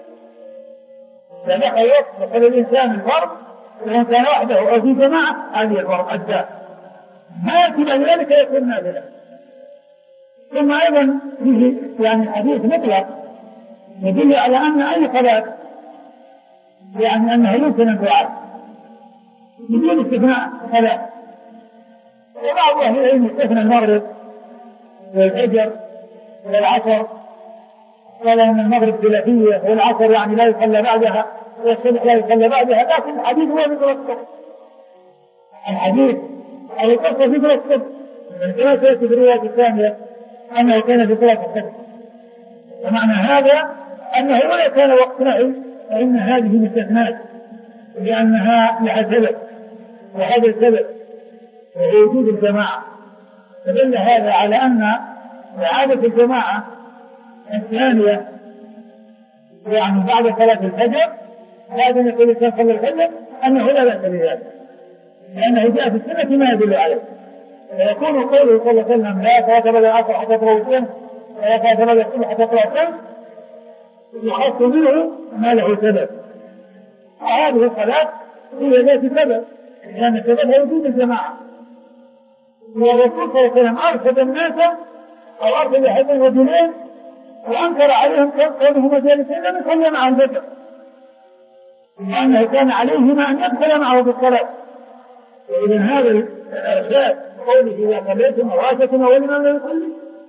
فدخل الوقت دخل الإنسان الفرض وإن كان وحده أو في جماعة هذه الفرض أجزاء ما يكون ذلك يكون نافلة. ثم أيضا فيه يعني حديث مطلق يدل على أن أي صلاة يعني أنها يمكن أن تعاد بدون استثناء صلاة. وبعض أهل العلم استثنى المغرب والفجر والعصر، قال أن المغرب ثلاثية والعصر يعني لا يصلى بعدها والصبح لا يصلى بعدها، لكن الحديث هو ذكر الصبح. الحديث أو القصة ذكر الصبح من ثلاثة يأتي في الرواية الثانية أنه كان في صلاة الصبح. ومعنى هذا أنه ولا كان وقت نهي فإن هذه مستثنات لأنها لها سبب، وهذا السبب وهو وجود الجماعة. فدل هذا على أن إعادة الجماعة الثانية يعني بعد صلاة الفجر بعد أن يقول الإنسان صلى الفجر أنه لا بأس بذلك، لأنه جاء في السنة ما يدل عليه. فيكون قوله صلى الله عليه وسلم لا صلاة بعد العصر حتى تطلع الشمس ولا صلاة بعد الصبح حتى تطلع الشمس يخص منه ما له سبب، وهذه الصلاة هي ذات سبب لأن السبب هو وجود الجماعة. والرسول صلى الله عليه وسلم أرشد الناس أو أرشد أحد الرجلين وأنكر عليهم كونهم جالسين لم يصلي معهم الفجر، لأنه كان عليهما أن يدخل معه بالصلاة. وإذن هذا الإرشاد قوله إذا صليتم أو آتيتم والإمام لا يصلي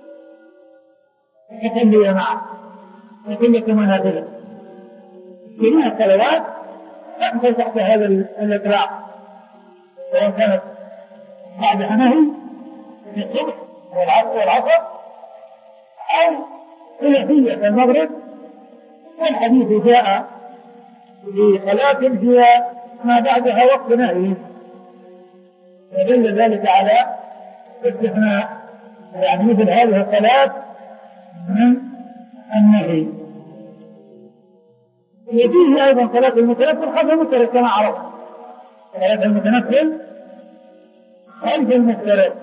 فصلي معه وكلكم نافلة. جميع الصلوات تدخل تحت هذا الإطلاق، سواء كانت بعد نهي في الصبح والعصر أو ثلاثية في المغرب. والحديث جاء بصلاة هي ما بعدها وقت نهي، فدل ذلك على استثناء يعني مثل هذه الصلاة من النهي. يجيه أيضا صلاة المتنفل خلف المفترض كما عرف، صلاة المتنفل خلف المفترض.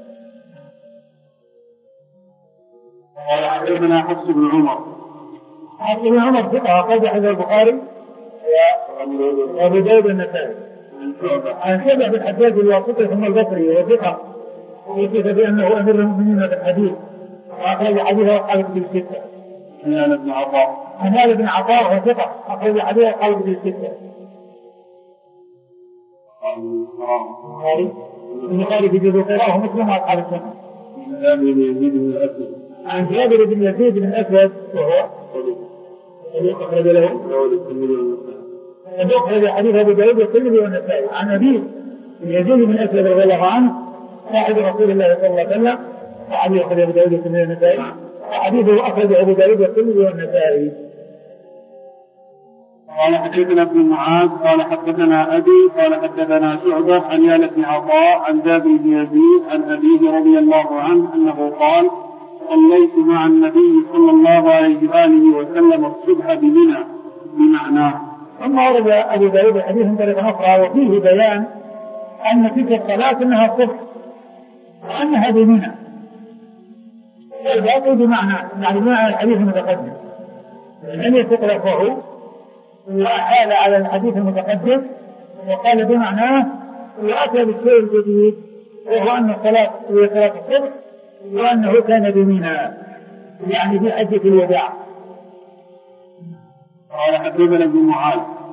قال حدثنا حفص بن عمر. حفص بن عمر ثقة أخرج حديث البخاري وأبو داود النسائي عن شعبة بن الحجاج الواسطي ثم البصري وهو ثقة وكيف بأنه أمير المؤمنين في الحديث وأخرج حديثه وقال في الستة. عن ابن عطاء عن ابن عطاء وهو ثقة أخرج حديثه وقال في الستة. البخاري في جزء قراءه مسلم وأصحاب السنة. عن جابر بن يزيد بن الأسود وهو صديق أخرج له أخرج حديث أبو داود والترمذي والنسائي. عن أبيه يزيد بن الأسود رضي الله عنه صاحب رسول الله صلى الله عليه وسلم وحديث أخرج أبو داود والترمذي والنسائي وحديثه أخرج أبو داود والترمذي والنسائي. قال حدثنا ابن معاذ قال حدثنا أبي قال حدثنا شعبة عن يال بن عطاء عن جابر بن يزيد عن أبيه رضي الله عنه أنه قال صليت مع النبي صلى الله عليه وآله وسلم الصبح بمنى بمعناه. ثم ورد أبو داود حديث طريقة أخرى وفيه بيان أن تلك الصلاة أنها الصبح وأنها بمنى، الباقي بمعنى يعني بمعنى الحديث المتقدم لم يستطرقه وحال على الحديث المتقدم وقال بمعناه وأتى بالشيء الجديد وهو أن الصلاة هي صلاة الصبح وأنه كان بمنى يعني في حجة الوداع. قال حدثنا ابن معاذ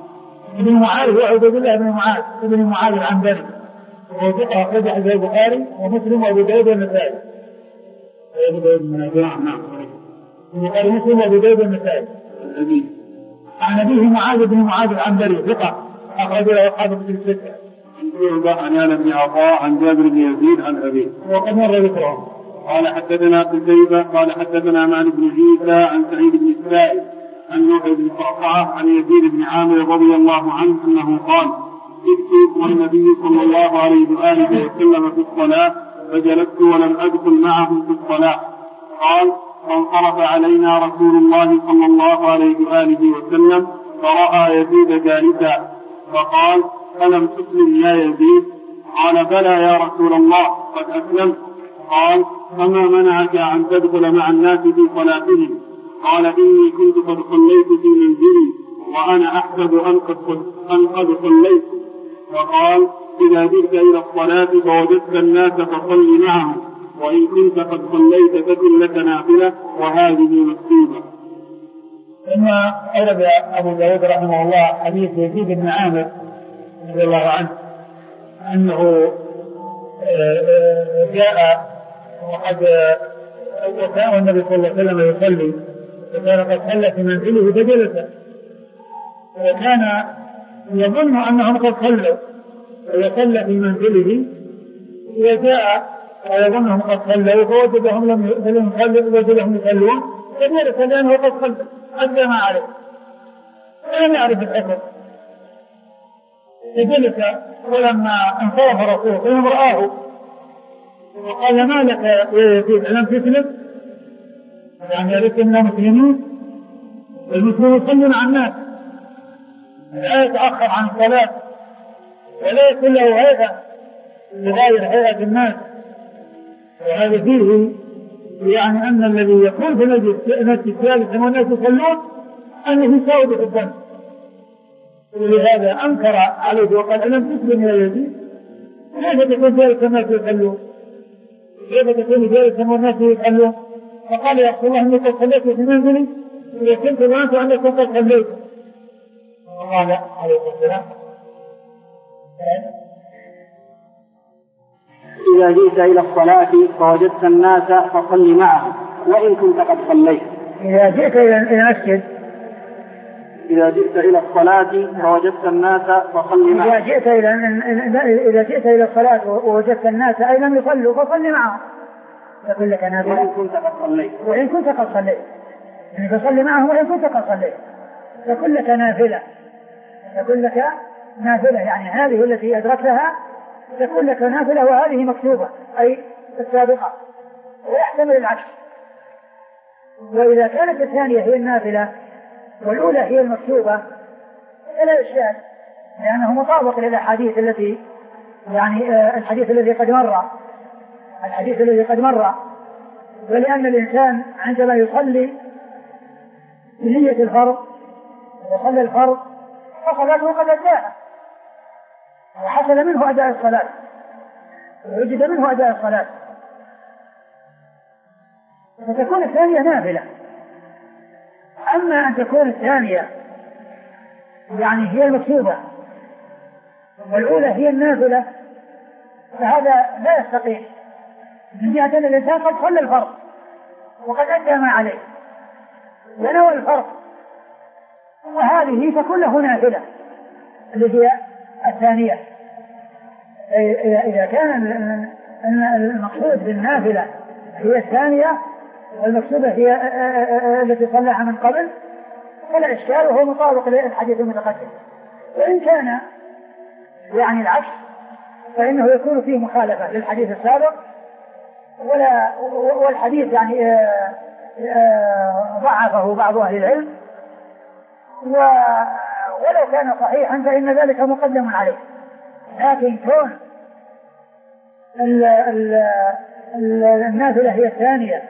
ابن معاذ هو عبيد الله بن معاذ ابن معاذ العنبري، وهو ثقة أخرجه البخاري ومسلم وأبو داود والنسائي. أبو داود من نعم نعم البخاري ومسلم وأبو داود والنسائي. عن أبيه معاذ بن معاذ العنبري ثقة أخرج له أصحاب الكتب الستة. عن يالا بن عطاء عن جابر بن يزيد عن أبيه وقد مر ذكرهم. قال حدثنا قتيبة قال حدثنا مالك بن عيسى عن سعيد بن السائب عن نوح بن صعصعة عن يزيد بن عامر رضي الله عنه أنه قال: جئت والنبي صلى الله عليه وآله وسلم في الصلاة فجلست ولم أدخل معهم في الصلاة. قال: فانصرف علينا رسول الله صلى الله عليه وآله وسلم فرأى يزيد جالسا فقال: ألم تسلم يا يزيد؟ قال: بلى يا رسول الله قد أسلمت. قال: فما منعك أن تدخل مع الناس في صلاتهم؟ قال: إني كنت قد صليت في منزلي وأنا أحسب أن قد صليت. فقال: إذا جئت إلى الصلاة فوجدت الناس فصل معهم، وإن كنت قد صليت فكن لك نافلة وهذه مكتوبة. ثم أورد أبو داود رحمه الله حديث يزيد بن عامر رضي الله عنه أنه جاء وقد كان النبي صلى الله عليه وسلم يصلي فكان قد صلى في منزله فجلس، وكان يظن أنهم قد صلوا ويصلى في منزله وجاء ويظنهم قد صلوا فوجدهم لم يصلوا وجدهم يصلون فجلس لأنه قد صلى أدى ما عليه ولم يعرف الحكم فجلس. ولما انصرف رسوله فلم رآه وقال: ما لك يا يزيد ألم تسلم؟ يعني يرثنا مسلمين المسلمون يصلون مع الناس لا يتأخر عن الصلاة ولا يكون له هيئة يغير هيئة الناس، وهذا فيه يعني أن الذي يكون في نفس الثالث والناس يصلون أنه يساوي في الظن، ولهذا أنكر عليه وقال: ألم تسلم يا يزيد؟ كيف تكون ذلك الناس يصلون؟ كيف تكون ذلك والناس يصلون؟ فقال: يا رسول الله إني قد صليت في منزلي إذا كنت ظننت أنك قد صليت. قال عليه السلام: إذا جئت إلى الصلاة فوجدت الناس فصل معهم وإن كنت قد صليت. إذا جئت إلى المسجد إذا جئت إلى الصلاة فوجدت الناس فصل معهم. إذا جئت إلى إذا جئت إلى الصلاة ووجدت الناس أي لم يصلوا فصل معهم فقل لك نافلة وإن كنت قد صليت. وإن كنت قد صليت يعني فصل معهم وإن كنت قد صليت فقل لك نافلة فقل لك نافلة يعني هذه التي أدركتها تكون لك نافلة وهذه مكتوبة أي السابقة، ويحتمل العكس. وإذا كانت الثانية هي النافلة والأولى هي المكتوبة فلا إشكال لأنه مطابق للأحاديث التي يعني آه الحديث الذي قد مر الحديث الذي قد مر ولأن الإنسان عندما يصلي بنية الفرض وصلى الفرض فصلاته قد أداها وحصل منه أداء الصلاة ووجد منه أداء الصلاة فتكون الثانية نافلة. أما أن تكون الثانية يعني هي المكتوبة والأولى هي النافلة فهذا لا يستقيم من جهة أن الإنسان قد صلى الفرض وقد أدى ما عليه ونوى الفرض وهذه تكون له نافلة اللي هي الثانية. إذا كان المقصود بالنافلة هي الثانية والمقصودة هي التي صلىها من قبل فلا إشكال وهو مطابق للحديث المتقدم. وإن كان يعني العكس فإنه يكون فيه مخالفة للحديث السابق ولا والحديث يعني ضعفه بعض أهل العلم ولو كان صحيحا فإن ذلك مقدم عليه. لكن كون النافلة هي الثانية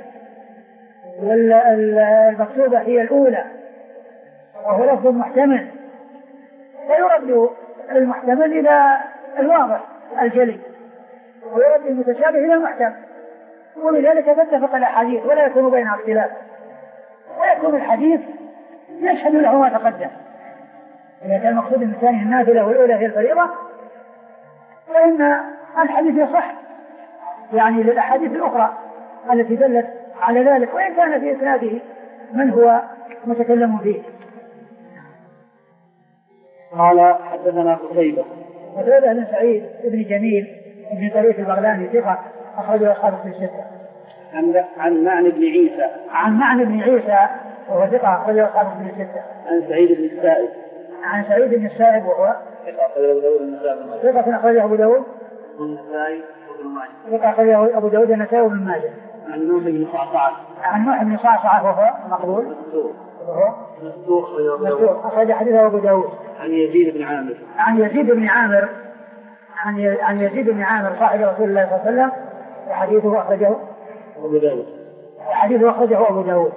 والمكتوبة هي الأولى وهو لفظ محتمل فيرد المحتمل إلى الواضح الجلي ويرد المتشابه إلى المحتمل ولذلك تتفق الأحاديث ولا يكون بينها اختلاف ويكون الحديث يشهد له ما تقدم إذا كان المقصود من الثاني النافلة والأولى هي الفريضة فإن الحديث يصح يعني للأحاديث الأخرى التي دلت على ذلك، وإن كان في إسناده من هو متكلم فيه. قال حدثنا قتيبة قتيبة بن سعيد بن جميل بن طريف البغلاني ثقة أخرجه أصحاب في الستة. عن عن معن بن عيسى عن معن بن عيسى وهو ثقة أخرجه أصحاب في الستة. عن سعيد بن السائب عن سعيد بن السائب وهو ثقة أخرجه أبو داود والنسائي وابن ماجه. ثقة أخرجه أبو داود والنسائي وابن ماجه. عن نوح بن صعصعة عن نوح بن صعصعة وهو مقبول وهو مسروق أخرج حديثه أبو داود. عن يزيد بن عامر عن يزيد بن عامر عن عن يزيد بن عامر صاحب رسول الله صلى الله عليه وسلم وحديثه أخرجه أبو داود حديثه أخرجه أبو داود.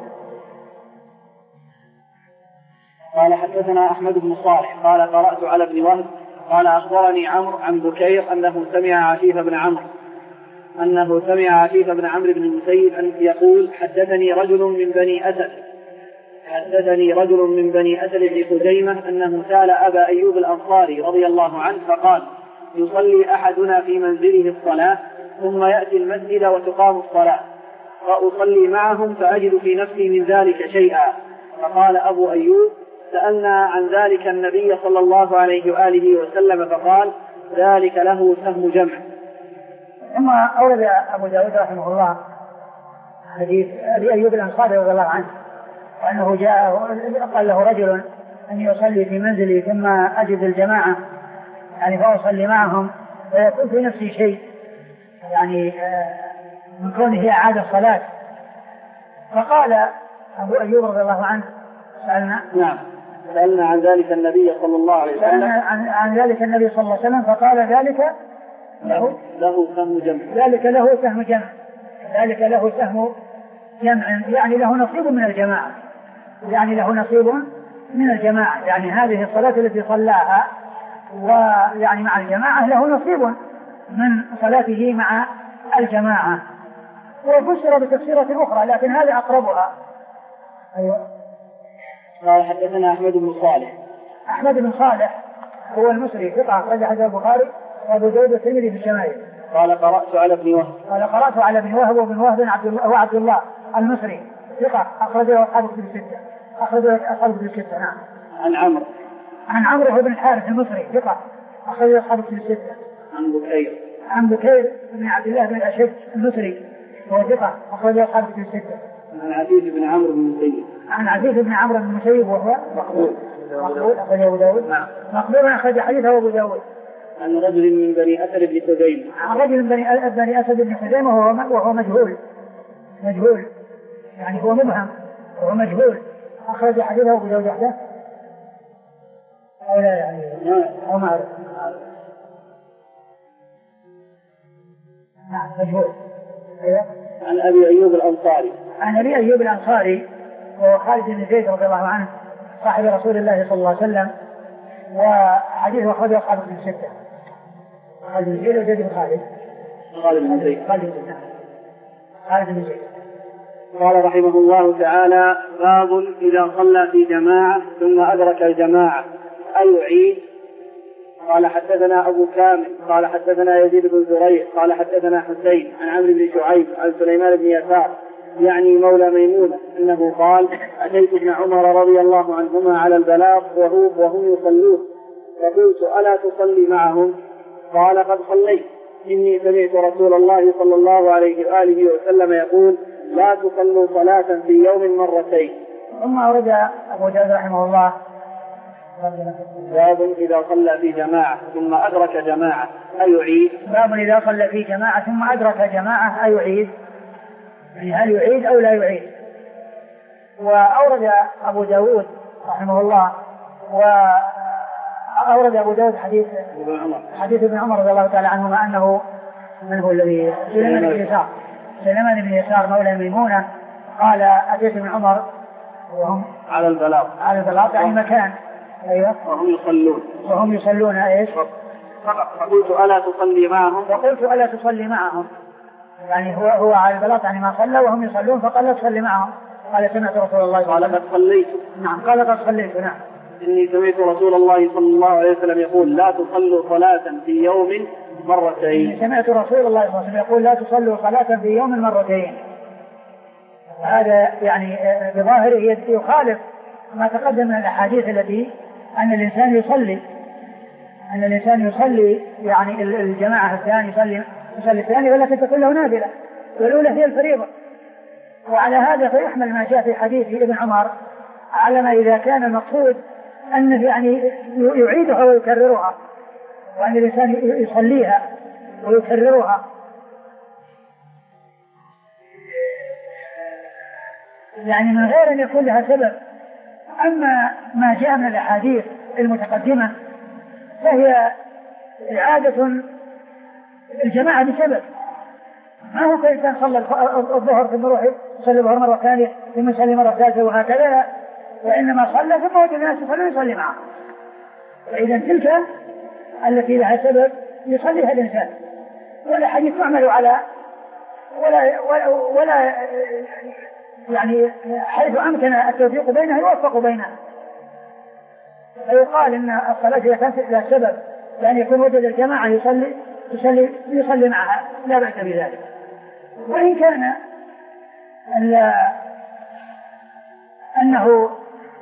قال حدثنا أحمد بن صالح قال قرأت على ابن وهب قال أخبرني عمرو عن بكير أنه سمع عفيف بن عمرو أنه سمع عفيف بن عمرو بن المسيب أن يقول حدثني رجل من بني أسد حدثني رجل من بني أسد بن خزيمة أنه سأل أبا أيوب الأنصاري رضي الله عنه فقال يصلي أحدنا في منزله الصلاة ثم يأتي المسجد وتقام الصلاة فأصلي معهم فأجد في نفسي من ذلك شيئا. فقال أبو أيوب سألنا عن ذلك النبي صلى الله عليه وآله وسلم فقال ذلك له سهم جمع. ثم أورد أبو داود رحمه الله حديث أبي أيوب الأنصاري رضي الله عنه وأنه جاء قال له رجل أن يصلي في منزلي ثم أجد الجماعة يعني فأصلي معهم ويكون في نفسي شيء يعني من كونه أعاد الصلاة. فقال أبو أيوب رضي الله عنه سألنا نعم سألنا عن ذلك النبي صلى الله عليه وسلم سألنا عن, عن ذلك النبي صلى الله عليه وسلم فقال ذلك له له سهم جمع ذلك له سهم جمع ذلك له سهم جمع يعني له نصيب من الجماعة يعني له نصيب من الجماعة يعني هذه الصلاة التي صلاها ويعني مع الجماعة له نصيب من صلاته مع الجماعة. وفسر بتفسيرة أخرى لكن هذا أقربها. أيوة. قال حدثنا أحمد بن صالح أحمد بن صالح هو المصري ثقة أخرج حديث البخاري وأبو داود والترمذي في الشمائل. قال قرأت على ابن وهب قال قرأت على ابن وهب وابن وهب عبد الله وعبد الله المصري ثقة أخرجه أصحاب في الستة أخرجه أصحاب في الستة. نعم. عن عمرو عن عمرو بن الحارث المصري ثقة أخرجه أصحاب في الستة. عن بكير عن بكير بن عبد الله بن الأشد المصري هو ثقة أخرجه أصحاب في الستة. عن عفيف بن عمرو بن المسيب عن عفيف بن عمرو بن المسيب وهو مقبول مقبول أخرجه أبو داود. نعم. مقبول أخرج حديثه أبو داود. عن رجل من بني أسد بن خزيمة عن رجل من بني بني أسد بن خزيمة وهو وهو مجهول مجهول يعني هو مبهم وهو مجهول أخرج حديثه أبو داود وحده أو لا يعني أو ما أعرف. نعم مجهول. أيوة. عن أبي أيوب الأنصاري عن أبي أيوب الأنصاري وهو خالد بن زيد رضي الله عنه صاحب رسول الله صلى الله عليه وسلم وحديثه أخرجه أصحاب في الستة. خالد بن زيد وزيد بن خالد خالد بن زيد خالد بن زيد خالد بن زيد. قال رحمه الله تعالى باب إذا صلى في جماعة ثم أدرك الجماعة أيعيد. قال حدثنا أبو كامل قال حدثنا يزيد بن زريع قال حدثنا حسين عن عمرو بن شعيب عن سليمان بن يسار يعني مولى ميمونة أنه قال أتيت ابن عمر رضي الله عنهما على البلاغ وهم, وهم يصلون فقلت ألا تصلي معهم؟ قال قد صليت إني سمعت رسول الله صلى الله عليه وآله وسلم يقول لا تصلوا صلاة في يوم مرتين. ثم أورد أبو داود رحمه الله باب إذا صلى في جماعة ثم أدرك جماعة أيعيد. باب إذا صلى في جماعة ثم أدرك جماعة أيعيد يعني هل يعيد أو لا يعيد. وأورد أبو داود رحمه الله وأورد أبو داود حديث حديث ابن عمر رضي الله تعالى عنهما أنه من هو الذي سليمان بن يسار سليمان بن يسار مولى ميمونة قال أتيت ابن عمر وهم على البلاط على البلاط يعني مكان. أيوة. وهم يصلون وهم يصلون إيش؟ فقلت ألا تصلي معهم؟ فقلت ألا تصلي معهم يعني هو هو على البلاط يعني ما صلى وهم يصلون فقال لا تصلي معهم. قال سمعت رسول الله قال قد صليت. نعم قال قد صليت. نعم. إني سمعت رسول الله صلى الله عليه وسلم يقول لا تصلوا صلاة في يوم مرتين. سمعت رسول الله صلى الله عليه وسلم يقول لا تصلوا صلاة في يوم مرتين. هذا يعني بظاهره يخالف ما تقدم من الأحاديث التي أن الإنسان يصلي أن الإنسان يصلي يعني الجماعة الثاني يصلي يصلي الثاني ولكن تكون له نافلة والأولى هي الفريضة. وعلى هذا فيحمل ما جاء في حديث ابن عمر على ما إذا كان المقصود أنه يعني يعيدها ويكررها وأن الإنسان يصليها ويكررها يعني من غير أن يكون لها سبب. أما ما جاء من الأحاديث المتقدمة فهي إعادة الجماعة بسبب، ما هو كإنسان صلى الظهر ثم يروح يصلي الظهر مرة ثانية ثم يصلي مرة ثالثة وهكذا، وإنما صلى ثم وجد الناس يصلي ويصلي معه. فإذا تلك التي لها سبب يصليها الإنسان، ولا حديث تعمل على ولا ولا, ولا يعني حيث أمكن التوفيق بينها يوفق بينها. فيقال إن الصلاة إذا كانت لها سبب يعني يكون وجد الجماعة يصلي يصلي يصلي معها لا بأس بذلك. وإن كان أنه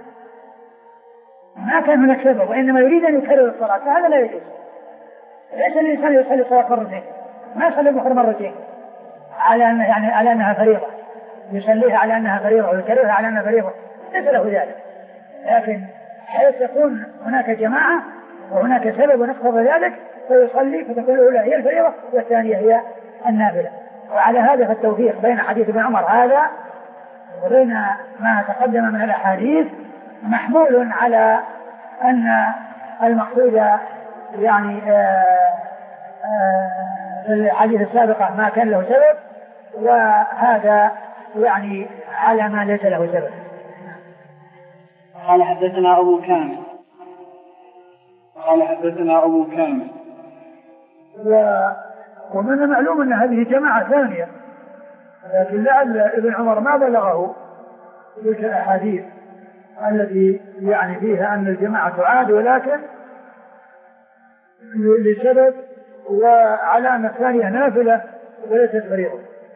ما كان هناك سبب وإنما يريد أن يكرر الصلاة فهذا لا يجوز. ليس الإنسان يصلي الصلاة مرتين، ما يصلي الظهر مرتين على أنها يعني على أنها فريضة، يصليها على أنها فريضة ويكررها على أنها فريضة، ليس له ذلك. لكن حيث تكون هناك جماعة وهناك سبب ونقتضى ذلك فيصلي فتكون الأولى هي الفريضة والثانية هي النافلة. وعلى هذا فالتوفيق بين حديث ابن عمر هذا وبين ما تقدم من الأحاديث محمول على أن المقصود يعني في الحديث السابقة ما كان له سبب، وهذا يعني على ما ليس له سبب. قال حدثنا أبو كامل قال حدثنا أبو كامل و... ومن المعلوم أن هذه جماعة ثانية، لكن لعل ابن عمر ما بلغه تلك الأحاديث التي يعني فيها أن الجماعة تعاد ولكن لسبب وعلى أن الثانية نافلة وليست فريضة.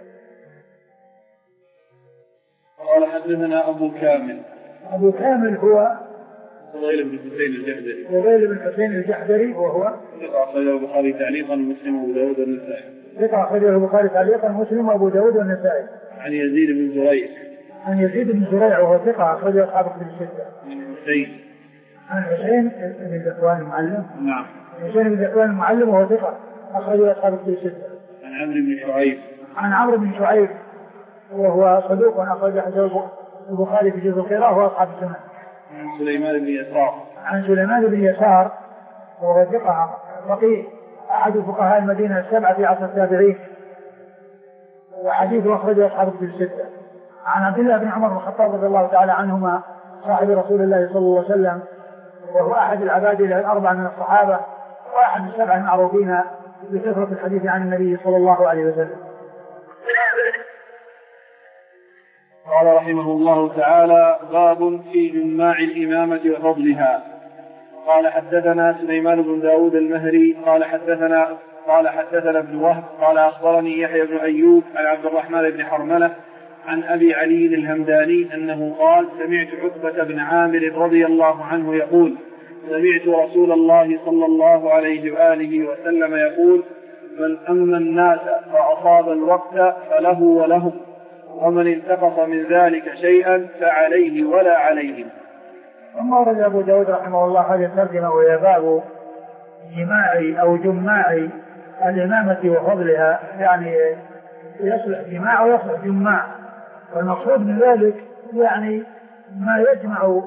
قال حدثنا أبو كامل أبو كامل هو فضيل بن حسين الجحدري فضيل بن حسين الجحدري وهو ثقة أخرجه البخاري تعليقا مسلم وأبو داود والنسائي ثقة أخرجه البخاري تعليقا مسلم وأبو داود والنسائي عن يزيد بن زريع عن يزيد بن زريع وهو ثقة أخرجه أصحاب كتب الستة عن حسين عن حسين بن ذكوان المعلم نعم حسين بن ذكوان المعلم وهو ثقة أخرجه أصحاب كتب الستة عن عمرو بن شعيب عن عمرو بن شعيب وهو صدوق أخرج حديثه البخاري في جزء القراءة وأصحاب السنن. عن سليمان بن يسار عن سليمان بن يسار وهو ثقة فقيه أحد فقهاء المدينة السبعة في عصر التابعين وحديثه أخرجه أصحاب الكتب الستة. عن عبد الله بن عمر بن الخطاب رضي الله تعالى عنهما صاحب رسول الله صلى الله عليه وسلم وهو أحد العباد الأربعة من الصحابة وأحد السبع المعروفين بكثرة الحديث عن النبي صلى الله عليه وسلم. قال رحمه الله تعالى باب في جماع الإمامة وفضلها. قال حدثنا سليمان بن داود المهري قال حدثنا قال حدثنا ابن وهب قال أخبرني يحيى بن أيوب عن عبد الرحمن بن حرملة عن أبي علي الهمداني أنه قال سمعت عتبة بن عامر رضي الله عنه يقول سمعت رسول الله صلى الله عليه وآله وسلم يقول من أما الناس فأصاب الوقت فله ولهم ومن انتقص من ذلك شيئا فعليه ولا عليهم. ثم ورد أبو داود رحمه الله هذه الترجمة وهي باب جماع أو جماع الإمامة وفضلها، يعني يصلح جماع ويصلح جماع، والمقصود من ذلك يعني ما يجمع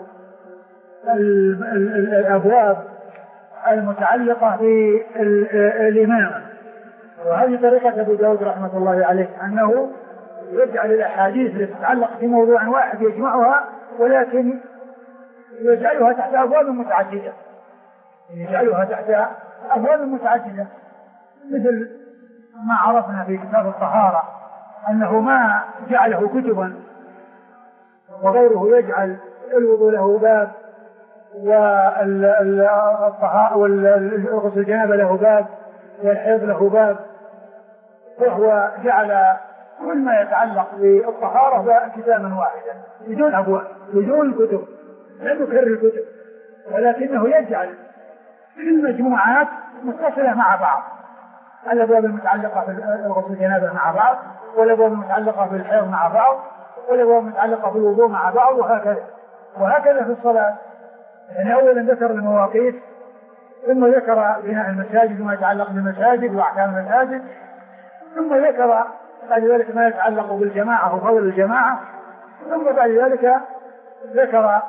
الأبواب المتعلقة بالإمامة. وهذه طريقة أبو داود رحمه الله عليه أنه يجعل الأحاديث التي تتعلق في موضوع واحد يجمعها ولكن يجعلها تحت أبواب متعددة يجعلها تحت أبواب متعددة مثل ما عرفنا في كتاب الطهارة أنه ما جعله كتبا وغيره يجعل الوضوء له باب والطهارة والغسل الجنابة له باب والحيض له باب، وهو جعل كل ما يتعلق بالطهارة كتابا واحدا بدون أبواب بدون كتب، لا يكرر الكتب، ولكنه يجعل المجموعات متصلة مع بعض، الأبواب المتعلقة بالغسل الجنابة مع بعض، والأبواب المتعلقة بالحيض مع بعض، والأبواب المتعلقة بالوضوء مع بعض، وهكذا وهكذا في الصلاة. يعني أولا ذكر المواقيت، ثم ذكر بناء المساجد وما يتعلق بالمساجد وأحكام المساجد، ثم ذكر بعد ذلك ما يتعلق بالجماعة وفضل الجماعة، ثم بعد ذلك ذكر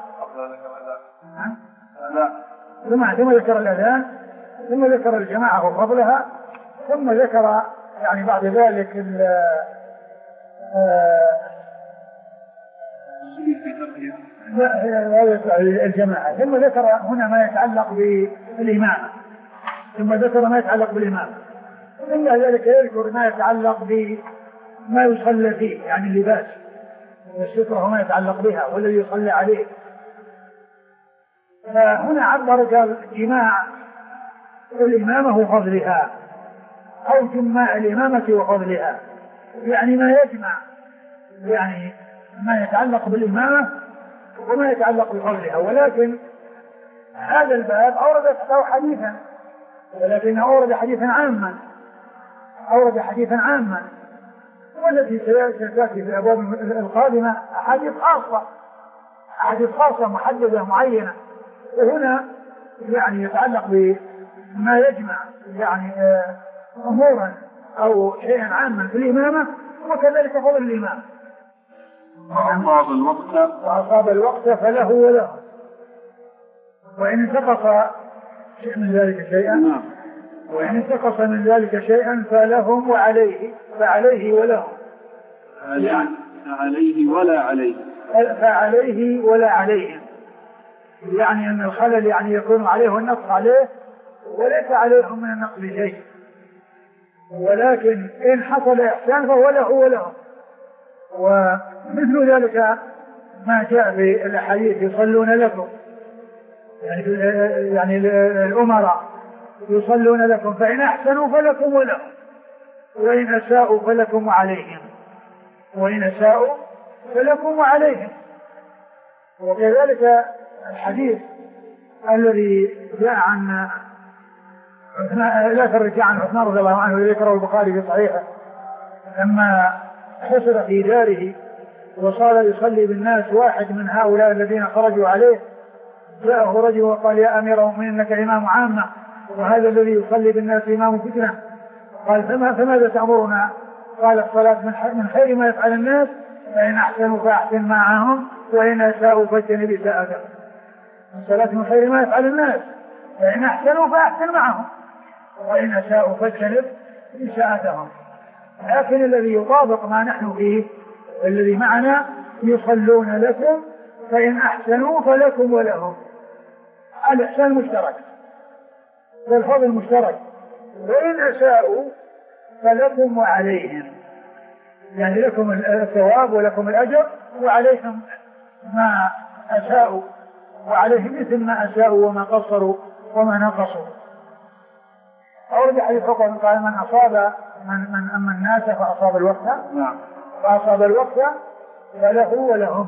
ثم ثم ذكر الأذان، ثم ذكر الجماعة وفضلها، ثم ذكر يعني بعد ذلك الجماعة، ثم ذكر هنا ما يتعلق بالإمامة، ثم ذكر ما يتعلق بالإمامة، ثم ذلك يذكر ما يتعلق بما يصلى فيه، يعني اللباس والسترة وما يتعلق بها والذي يصلى عليه. فهنا عبر قال جماع الإمامة وفضلها، أو جماع الإمامة وفضلها، يعني ما يجمع يعني ما يتعلق بالإمامة وما يتعلق بفضلها. ولكن هذا الباب أورد له حديثا، ولكنه أورد حديثا عاما أورد حديثا عاما والتي سيأتي في الأبواب القادمة أحاديث خاصة أحاديث خاصة محددة معينة. وهنا يعني يتعلق بما يجمع يعني أمورا أو شيئا عاما في الإمامة، وكذلك فضل الإمام. وأصاب الوقت وأصاب الوقت فله وله، وإن انتقص شيء من ذلك شيئا وإن انتقص من ذلك شيئا فلهم وعليه فعليه ولهم، فعليه ولا عليه فعليه ولا عليهم، يعني أن الخلل يعني يكون عليه والنقص عليه وليس عليهم من النقص شيء، ولكن إن حصل إحسان فهو له ولهم. ومثل ذلك ما جاء في الأحاديث يصلون لكم، يعني يعني الأمراء يصلون لكم فإن أحسنوا فلكم ولهم وإن أساءوا فلكم وعليهم وإن أساءوا فلكم وعليهم. وكذلك الحديث الذي جاء عن لا ترجع عن عثمان رضي الله عنه الذي ذكره البخاري في صحيحه لما حصر في داره وصار يصلي بالناس، واحد من هؤلاء الذين خرجوا عليه جاءه رجل وقال يا أمير المؤمنين إنك إمام عامة وهذا الذي يصلي بالناس إمام فتنة، قال فما فماذا تأمرنا؟ قال الصلاة من خير ما يفعل الناس، فإن أحسنوا فأحسن معهم وإن أساءوا فاجتنب إساءتهم. الصلاة من خير ما يفعل الناس، فإن أحسنوا فأحسن معهم وإن أساءوا فاجتنب إساءتهم. لكن الذي يطابق ما نحن فيه الذي معنا يصلون لكم فإن أحسنوا فلكم ولهم، الإحسان مشترك والفضل مشترك، وإن أساءوا فلكم وعليهم، يعني لكم الثواب ولكم الأجر وعليهم ما أساءوا وعليهم مثل ما أساءوا وما قصروا وما نقصوا. أورد حديث حكم قال من أصاب من من أما الناس فأصاب الوقت فأصاب الوقت فله ولهم.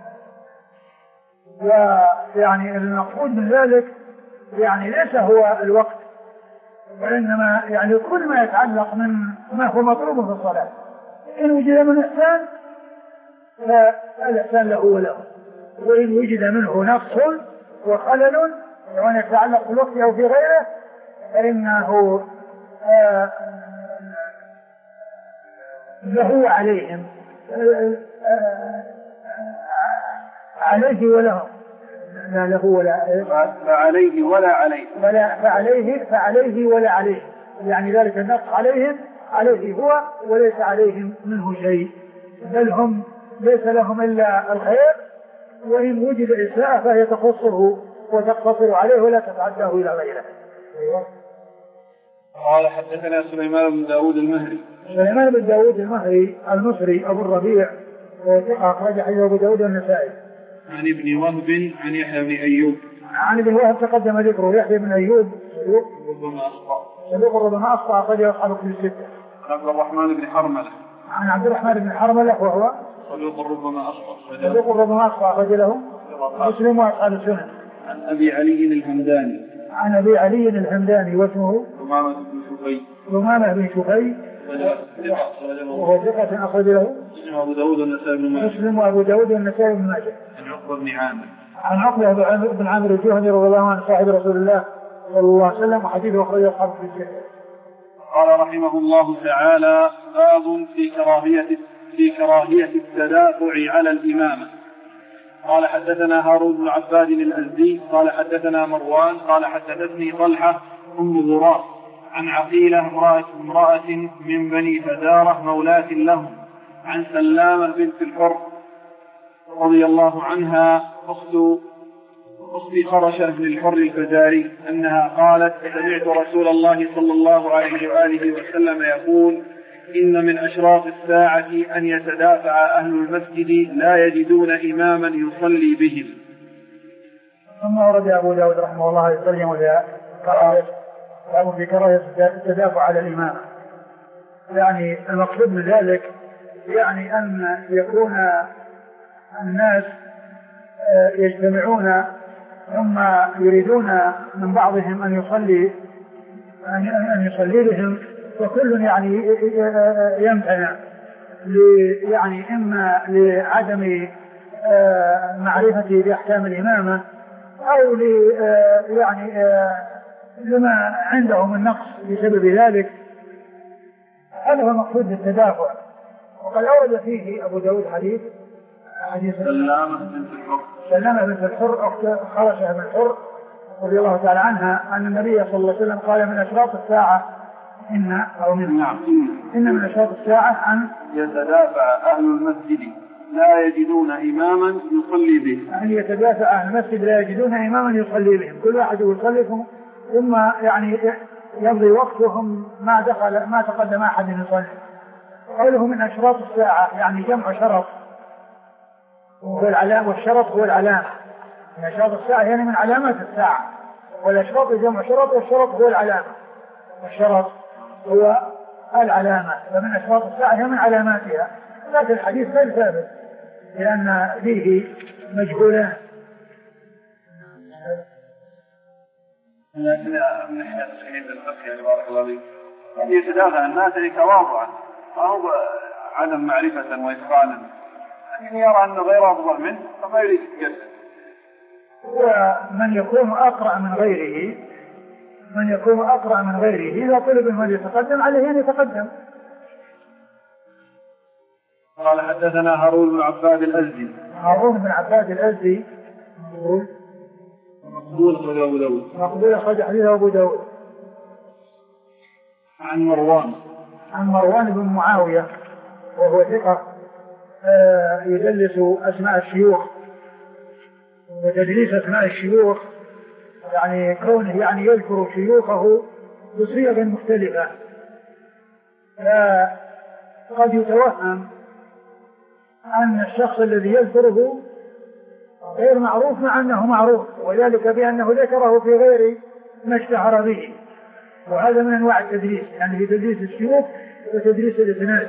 ويعني المقصود من ذلك يعني ليس هو الوقت، وإنما يعني كل ما يتعلق من ما هو مطلوب في الصلاة، إن وجد من إحسان فالإحسان له وله، وإن وجد منه نقص وخلل وأن يتعلق بالوقت أو في غيره فإنه آه له عليهم آه عليه وله لا له ولا فعليه ولا عليه ولا فعليه فعليه ولا عليه، يعني ذلك النقص عليهم عليه هو وليس عليهم منه شيء، بل هم ليس لهم إلا الخير، وإن وجد إساءة فهي تخصه وتقتصر عليه ولا تتعداه إلى غيره. قال حدثنا سليمان بن داود المهري سليمان بن داود المهري المصري أبو الربيع أخرج حديث أبو داود النسائي. عن ابن وهب عن يحيى بن أيوب عن ابي وهب تقدم ذكره. يحيى بن ايوب صدوق ربما اخطا اخرجه اصحاب كتب السته. عن عبد الرحمن بن حرمله عن عبد الرحمن بن حرمله وهو صدوق ربما اخطا صدوق ربما اخطا اخرج له مسلم واصحاب السنن. عن ابي علي الهمداني عن ابي علي الهمداني واسمه ثمامة بن شفي ثمامة بن شفي وهو ثقة أخرج له مسلم وأبو داود والنسائي بن ماجه مسلم وأبو داود والنسائي بن ماجه. عن عقبة بن عامر عن عقبة بن عامر الجهني رضي الله عنه صاحب رسول الله صلى الله عليه وسلم وحديثه أخرجه أصحاب في الجنة. قال رحمه الله تعالى: باب في كراهية في كراهية التدافع على الإمامة. قال حدثنا هارون بن عباد الأزدي قال حدثنا مروان قال حدثتني طلحة أم غراب عن عقيلة امرأة, امرأة من بني فزارة مولاة لهم عن سلامة بنت الحر رضي الله عنها أخت أخت خرشة بن الحر الفزاري أنها قالت: سمعت رسول الله صلى الله عليه وآله وسلم يقول: إن من أشراط الساعة أن يتدافع أهل المسجد لا يجدون إماما يصلي بهم. ثم ورد أبو داود رحمه الله يترجم في كراهية التدافع على الإمام. يعني المقصود من ذلك يعني أن يكون الناس يجتمعون ثم يريدون من بعضهم أن يصلي أن يصلي بهم، وكل يعني يمتنع يعني إما لعدم معرفته بأحكام الإمامة أو يعني لما عنده من نقص بسبب ذلك. هذا هو مقصود التدافع. وقد أورد فيه أبو داود حديث حديث سلامة بنت الحر سلامة بنت الحر أخت خرشة بن الحر رضي الله تعالى عنها أن النبي صلى الله عليه وسلم قال: من أشراط الساعة إن أو من نعم إن من أشراط الساعة أن يتدافع أهل المسجد لا يجدون إماما يصلي به. أن يتدافع أهل المسجد لا يجدون إماما يصلي بهم، كل واحد يصلي ثم يعني يمضي وقتهم ما دخل ما تقدم أحد يصلي. قوله من أشراط الساعة يعني جمع شرط، وهو العلامة، والشرط هو العلامة. من أشراط الساعة يعني من علامات الساعة، والأشراط جمع شرط والشرط هو العلامة، والشرط هو العلامة. فمن أشراط الساعة هي من علاماتها. لكن الحديث غير ثابت لأن فيه مجهولان. من ناحية السنين الفقهية بارك الله فيك أن يتدافع الناس تواضعا أو عدم معرفة وإتقانا، لكن يرى أنه غير أفضل منه فما يريد يتجسد. ومن يكون أقرأ من غيره من يكون أقرأ من غيره إذا طلب من يتقدم عليه أن يتقدم. قال حدثنا هارون بن عباد الأزدي هارون بن عباد الأزدي مقبول أخرج أبو داود مقبول أخرج حديث أبو داود. عن مروان عن مروان بن معاوية وهو ثقة يدلس أسماء الشيوخ، وتدليس أسماء الشيوخ يعني كونه يعني يذكر شيوخه بصيغ مختلفة، فقد يتوهم أن الشخص الذي يذكره غير معروف مع أنه معروف، وذلك بأنه ذكره في غير ما اشتهر به. وهذا من أنواع التدليس، يعني في تدليس الشيوخ وتدليس الإسناد.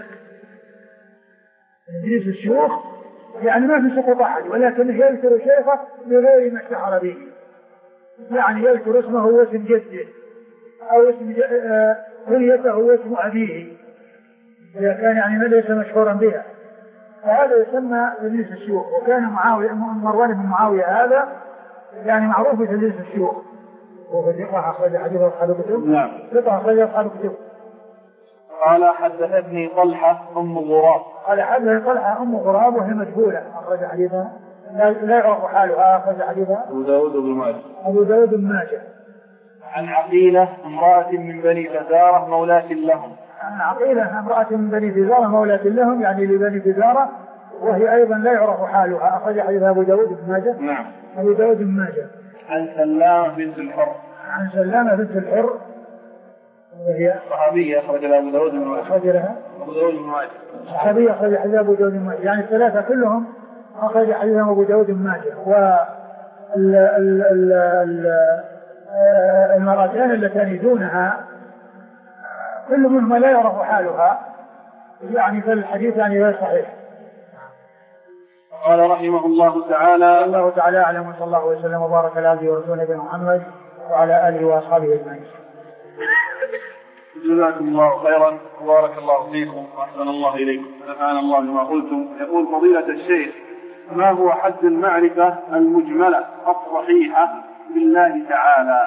تدليس الشيوخ يعني ما في سقوط أحد، ولكن يذكر شيخه بغير ما اشتهر به، يعني يذكر اسمه واسم جده أو اسم كنيته واسم أبيه إذا كان يعني ليس مشهورا بها، فهذا يسمى تدليس الشيوخ. وكان معاوية مروان بن معاوية هذا يعني معروف بتدليس الشيوخ، وهو ثقة أخرج حديث أصحاب الكتب. نعم ثقة أخرج أصحاب الكتب. قال حدثتني طلحة أم غراب قال حدثني طلحة أم غراب وهي مجهولة أخرج حديثها لا يعرف حالها، أخرج حديثها أبو داود بن ماجه أبو داود بن ماجه. عن عقيلة امرأة من بني فزارة مولاة لهم عن عقيلة امرأة من بني فزارة مولاة لهم يعني لبني فزارة، وهي أيضا لا يعرف حالها، أخرج حديثها أبو داود بن ماجه. نعم أبو داود بن ماجه. عن سلامة بنت الحر عن سلامة بنت الحر وهي صحابية أخرج لها أبو داود بن ماجه أخرج لها أبو داود بن ماجه صحابية أخرج حديث أبو داود بن ماجه، يعني الثلاثة كلهم أخرج حديثهم أبو داود بن ماجه. المرأتان اللتان دونها كل منهما لا يعرف حالها، يعني فالحديث يعني غير صحيح. قال رحمه الله تعالى: الله تعالى أعلم، وصلى الله وسلم وبارك على عبده ورسوله نبينا محمد وعلى آله وأصحابه أجمعين. جزاكم الله خيرا وبارك الله فيكم وأحسن الله إليكم ونفعنا الله بما قلتم. يقول فضيلة الشيخ: ما هو حد المعرفة المجملة الصحيحة بالله تعالى؟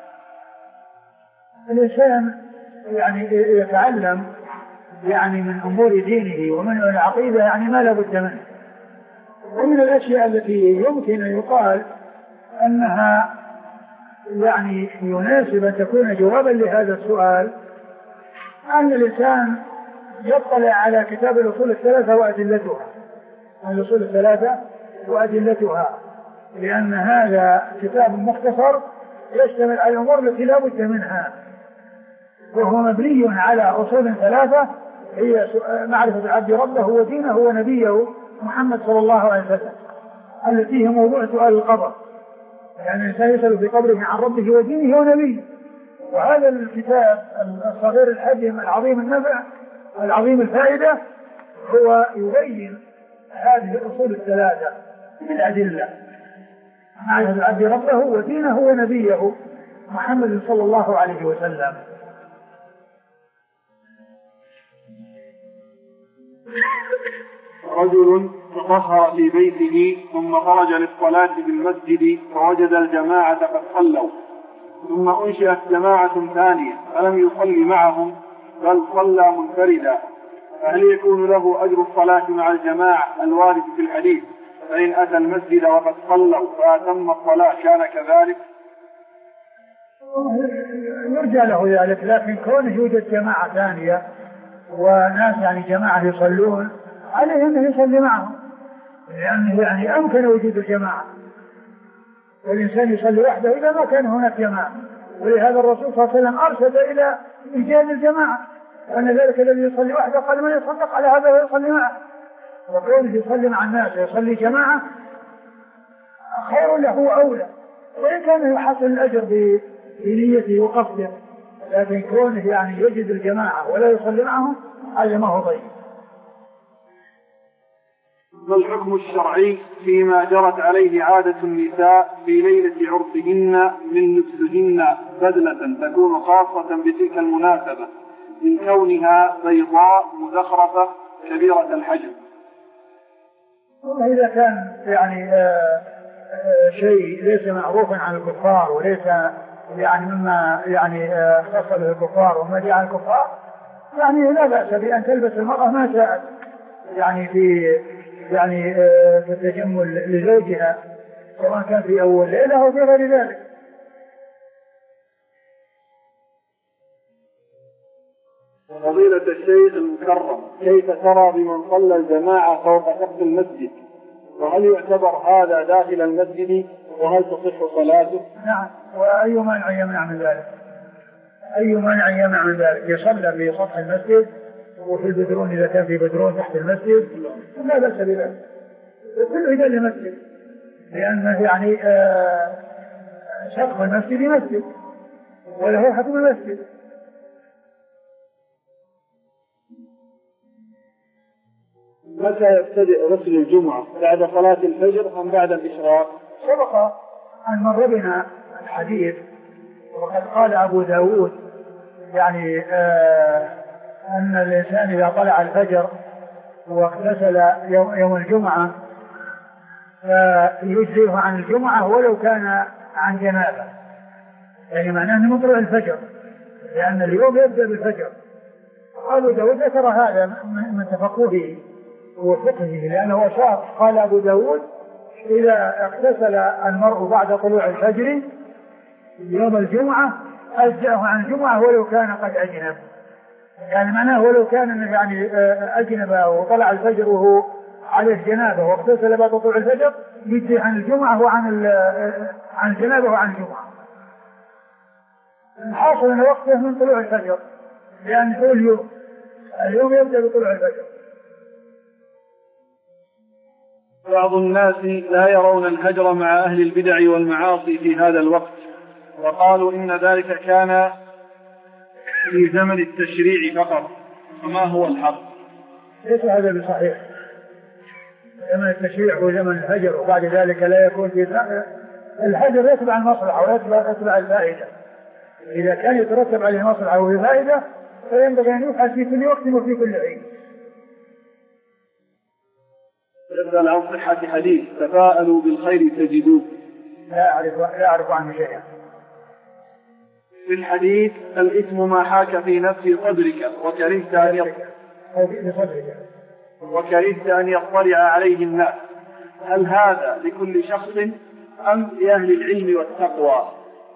الإنسان يعني يتعلم يعني من أمور دينه ومن العقيدة يعني ما لا بد منه. ومن الأشياء التي يمكن أن يقال أنها يعني يناسب أن تكون جوابا لهذا السؤال أن الإنسان يطلع على كتاب الأصول الثلاثة وأدلتها، الأصول الثلاثة وأدلتها، لأن هذا كتاب مختصر يشتمل على الأمور التي لا بد منها، وهو مبني على أصول ثلاثة هي معرفة العبد ربه ودينه ونبيه محمد صلى الله عليه وسلم، التي هي موضوع سؤال القبر، يعني الإنسان يسأل في قبره عن ربه ودينه ونبيه. وهذا الكتاب الصغير الحجم العظيم النفع العظيم الفائدة هو يبين هذه الأصول الثلاثة بالأدلة، معرفة العبد ربه ودينه ونبيه محمد صلى الله عليه وسلم. رجل تطهر في بيته ثم خرج للصلاة بالمسجد فوجد الجماعة قد صلوا، ثم أنشئت جماعة ثانية فلم يصلي معهم بل صلى منفردا، فهل يكون له أجر الصلاة مع الجماعة الوارد في الحديث؟ فإن أتى المسجد وقد صلوا فأتم الصلاة كان كذلك؟ يرجى له ذلك، لكن كونه يوجد جماعة ثانية وناس يعني جماعة يصلون عليه أنه يصلي معهم، لأنه يعني أمكن وجود الجماعة، والإنسان يصلي وحده إذا ما كان هناك جماعة. ولهذا الرسول صلى الله عليه وسلم أرشد إلى إيجاد الجماعة، وأن ذلك الذي يصلي وحده قال من يصدق على هذا ويصلي معه، وكونه يصلي مع الناس ويصلي جماعة خير له أولى، وإن كان يحصل الأجر بنيته وقصده، لكن كونه يعني يجد الجماعة ولا يصلي معهم هذا ما هو طيب. ما الحكم الشرعي فيما جرت عليه عادة النساء في ليلة عرسهن من لبسهن بدلة تكون خاصة بتلك المناسبة من كونها بيضاء مزخرفة كبيرة الحجم؟ والله إذا كان يعني آآ آآ شيء ليس معروفا عن الكفار وليس يعني مما يعني خاص به الكفار وما جاء عن الكفار، يعني لا بأس بأن تلبس المرأة ما شاءت يعني في يعني في التجمل لزوجها، سواء كان في أول ليلة أو في غير ذلك. فضيلة الشيخ المكرم، كيف ترى بمن صلى الجماعة فوق سقف المسجد؟ وهل يعتبر هذا داخل المسجد؟ وهل تصح صلاته؟ نعم، وأي مانع يمنع من ذلك؟ أي مانع يمنع من ذلك؟ يصلى في سطح المسجد وفي البدرون إذا كان في بدرون تحت المسجد لا بأس بذلك، وكل إذا لمسجد، لأنه يعني آه سقف المسجد مسجد وله حكم المسجد. متى يبتدئ غسل الجمعة؟ بعد صلاة الفجر أم بعد الإشراق؟ سبق أن مر بنا الحديث، وقد قال أبو داود يعني آه أن الإنسان إذا طلع الفجر واغتسل يوم الجمعة فيجزيه عن الجمعة ولو كان عن جنابة، يعني معناه أنه مطلع الفجر، لأن اليوم يبدأ بالفجر. أبو داود ذكر هذا من تفقهه وفقهه، لأنه أشار قال أبو داود إذا اغتسل المرء بعد طلوع الفجر يوم الجمعة أجزأه عن الجمعة ولو كان قد أجنب، يعني معناه ولو كان يعني أجنب وطلع الفجر وهو عليه جنابه واغتسل بعد طلوع الفجر يجزي عن الجمعة وعن عن الجنابه وعن الجمعة. الحاصل أن وقته من طلوع الفجر، لأن هو اليوم اليوم يبدأ بطلوع الفجر. بعض الناس لا يرون الهجر مع أهل البدع والمعاصي في هذا الوقت، وقالوا إن ذلك كان في زمن التشريع فقط، فما هو الحق؟ ليس هذا بصحيح. زمن التشريع هو زمن الهجر، وبعد ذلك لا يكون في الهجر يتبع المصلحة ويتبع الفائدة. إذا كان يترتب عليه مصلحة وفائدة فينبغي أن يفعل في كل وقت وفي كل حين. يسأل عن صحة حديث تفاءلوا بالخير تجدوه. لا أعرف لا أعرف عنه شيئا. في الحديث الإثم ما حاك في نفس صدرك وكرهت أن يطلع وكرهت أن يطلع عليه الناس، هل هذا لكل شخص أم لأهل العلم والتقوى؟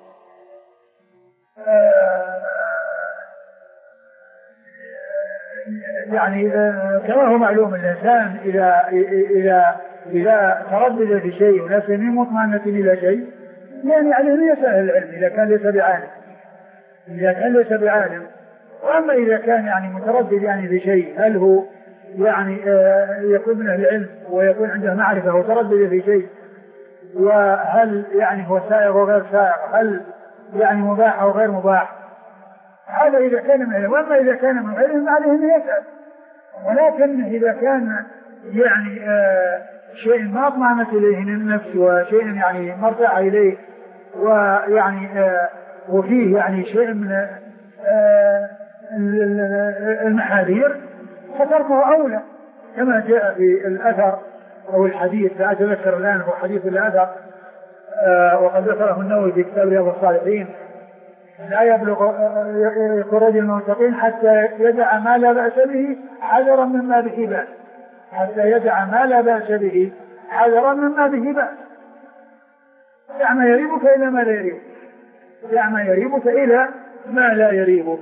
يعني كما هو معلوم الإنسان إذا إذا إذا تردد في شيء ونفسه مطمئنة إلى شيء يعني عليه أن يسأل العلم إذا كان ليس بعالم إذا كان ليس بعالم وأما إذا كان يعني متردد يعني في شيء هل هو يعني يكون من أهل العلم ويكون عنده معرفة وتردد في شيء وهل يعني هو سائغ وغير سائغ، هل يعني مباح أو غير مباح، هذا إذا كان من العلم. وأما إذا كان من العلم عليه أن يسأل. ولكن إذا كان يعني آه شيء ما اطمأنت إليه النفس وشيء يعني مرجع إليه ويعني آه وفيه يعني شيء من آه المحاذير فتركه أولى، كما جاء في الأثر أو الحديث لا أتذكر الآن هو حديث الأثر آه وقد ذكره النووي في كتاب رياض الصالحين: لا يبلغ رجل المتقين حتى يدع ما لا بأس به حذرا مما به بأس حتى يدع ما لا بأس به حذرا مما به بأس. دع ما يريبك إلى ما لا يريبك دع ما يريبك إلى ما لا يريبك.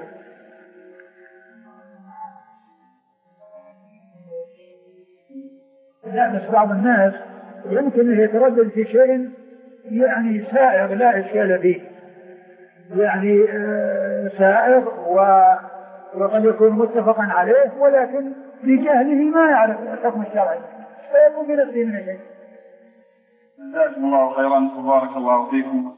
لا بس بعض الناس يمكن أن يتردد في شيء يعني سائغ لا إشكال فيه، يعني سائغ وقد يكون متفقا عليه ولكن بجهله ما يعرف الحكم الشرعي فيكون بنفسه من شيء. جزاكم الله خيرا وبارك الله فيكم.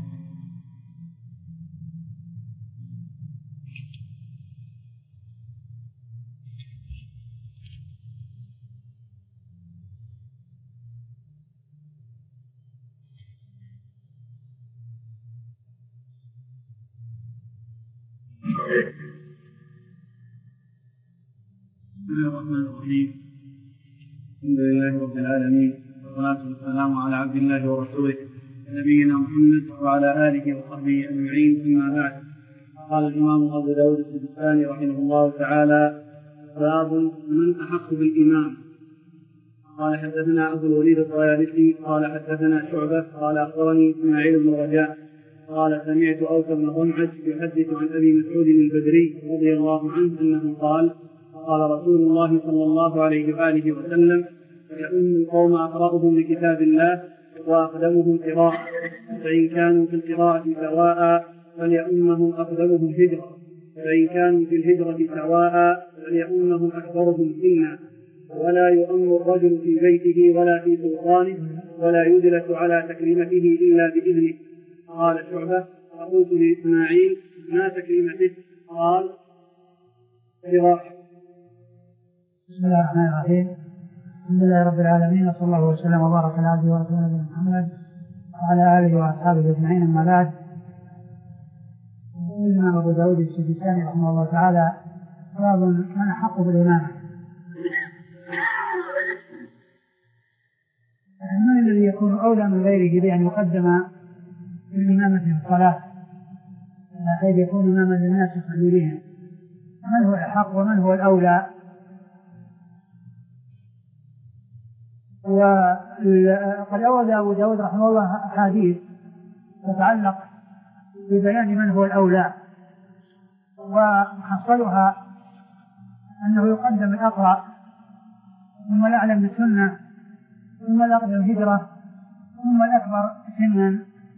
بسم الله الرحمن الرحيم. الحمد لله رب العالمين والصلاة والسلام على عبد الله ورسوله نبينا محمد وعلى آله وصحبه أجمعين، أما بعد. قال الإمام أبو داود السجستاني رحمه الله تعالى: باب من أحق بالإمام. قال حدثنا أبو الوليد الطيالسي قال حدثنا شعبة قال أخبرني إسماعيل بن رجاء قال سمعت أوس بن ضمعج يحدث عن أبي مسعود البدري رضي الله عنه أنه قال: قال رسول الله صلى الله عليه وآله وسلم: يؤم القوم أقرأهم لكتاب الله وأقدمهم قراءة، فإن كانوا في القراءة سواء فليؤمهم أقدمهم هجرة، فإن كانوا في الهجرة سواء فليؤمهم أكثرهم سنا، ولا يؤم الرجل في بيته ولا في سلطانه ولا يجلس على تكريمته إلا بإذنه. قال شعبة: فقلت لإسماعيل: ما تكريمته؟ قال: قراءة. بسم الله الرحمن الرحيم. الحمد لله رب العالمين وصلى الله وسلم وبارك على عبده ورسوله محمد وعلى آله وأصحابه أجمعين، أما بعد. الإمام أبو داود السجستاني رحمه الله تعالى: باب من أحق بالإمامة. من الذي يكون أولى من غيره بأن يقدم الإمامة في الصلاة حيث يكون إماما للناس يصلي بهم؟ من هو الحق ومن هو الأولى؟ وقد أورد أبو داود رحمه الله أحاديث تتعلق ببيان من هو الأولى، وحصلها أنه يقدم الأقرأ ثم الأعلم بالسنة ثم الأقدم هجرة ثم الأكبر سنا.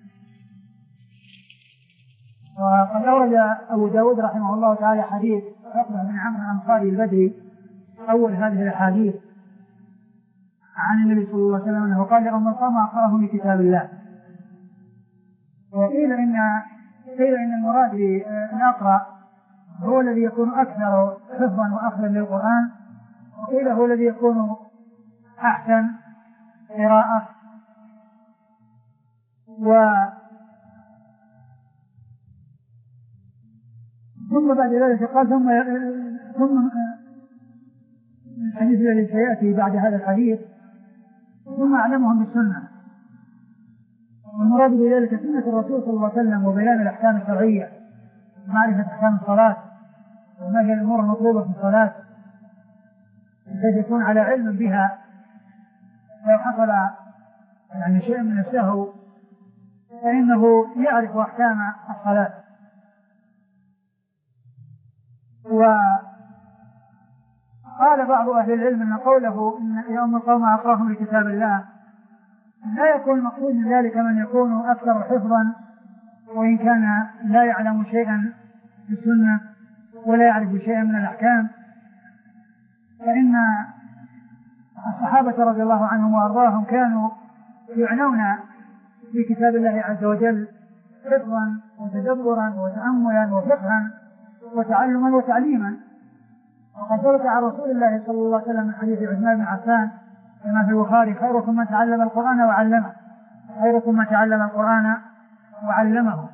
وقد أورد أبو داود رحمه الله تعالى حديث عقبة بن عمرو الأنصاري البدري أول هذه الأحاديث عن النبي صلى الله عليه وسلم أنه قال لأم القوم أقرأهم بكتاب الله. وقيل إن قيل إن المراد بالأقرأ هو الذي يكون أكثر حفظا وأخذا للقرآن، وقيل هو الذي يكون أحسن قراءة. و ثم بعد ذلك قال ثم ثم الحديث الذي سيأتي بعد هذا الحديث ثم أعلمهم بالسنة. والمراد بذلك سنة الرسول صلى الله عليه وسلم وبيان الأحكام الشرعية ومعرفة أحكام الصلاة وما هي الأمور المطلوبة في الصلاة بحيث يكون على علم بها. لو حصل يعني شيء من السهو فإنه يعرف أحكام الصلاة. وقال بعض أهل العلم أن قوله إن يوم القوم أقرأهم بكتاب الله لا يكون مقصود من ذلك من يكون أكثر حفظا وإن كان لا يعلم شيئا في السنة ولا يعرف شيئا من الأحكام، فإن الصحابة رضي الله عنهم وأرضاهم كانوا يعنون في كتاب الله عز وجل حفظا وتدبرا وتأملا وفقها وتعلما وتعليما. وقد ثبت عن رسول الله صلى الله عليه وسلم من حديث عثمان بن عفان كما في البخاري: خيركم من تعلم القرآن وعلمه خيركم من تعلم القرآن وعلمه.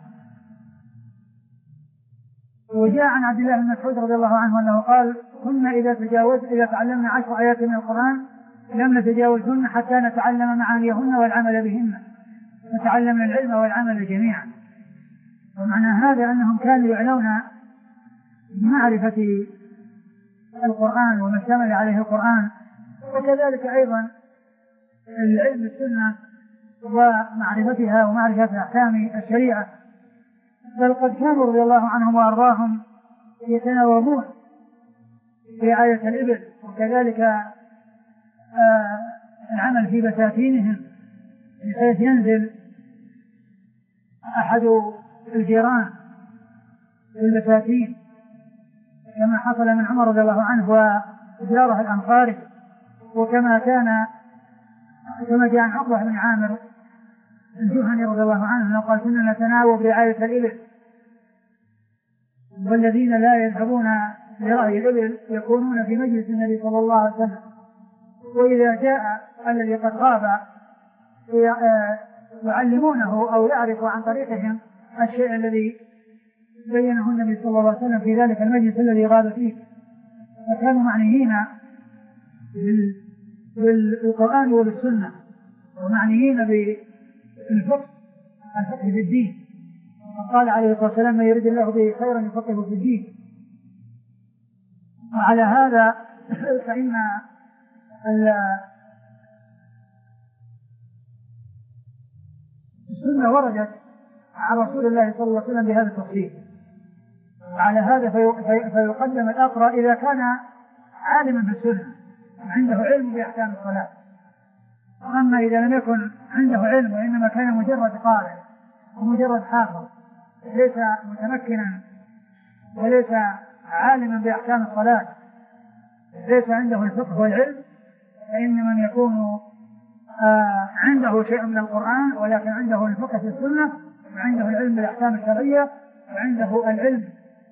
وجاء عن عبد الله بن مسعود رضي الله عنه أنه قال: كنا إذا تجاوز إذا تعلمنا عشر آيات من القرآن لم نتجاوزهن حتى نتعلم معانيهن والعمل بهن، نتعلم العلم والعمل جميعا. ومعنى هذا أنهم كانوا يعنون بمعرفة القرآن وما اشتمل عليه القرآن، وكذلك أيضا العلم بالسنة ومعرفتها ومعرفة أحكام الشريعة. بل قد كانوا رضي الله عنهم وأرضاهم يتناوبون رعاية الإبل وكذلك آه العمل في بساتينهم بحيث ينزل أحد الجيران بالبساتين كما حصل من عمر رضي الله عنه وجاره الأنصاري، وكما كان كما جاء عن عقبة بن عامر الجهني رضي الله عنه أنه قال: كنا نتناوب رعاية الإبل، والذين لا يذهبون لرعي الإبل يكونون في مجلس النبي صلى الله عليه وسلم، وإذا جاء الذي قد غاب يعلمونه أو يعرف عن طريقهم الشيء الذي بينه النبي صلى الله عليه وسلم في ذلك المجلس الذي غاب فيه. فكانوا معنيين بالقرآن وبالسنة ومعنيين بالفقه الفقه في الدين. قال عليه الصلاة والسلام: من يريد الله به خيرا يفقهه في الدين. وعلى هذا فإن السنة وردت عن رسول الله صلى الله عليه وسلم بهذا التفصيل. وعلى هذا في فيقدم الأقرأ إذا كان عالما بالسنة عنده علم بأحكام الصلاة. أما إذا لم يكن عنده علم وإنما كان مجرد قارئ ومجرد حافظ ليس متمكنا وليس عالما بأحكام الصلاة ليس عنده الفقه والعلم، فإن من يكون آه عنده شيء من القرآن ولكن عنده الفقه في السنة وعنده العلم بالأحكام الشرعية وعنده العلم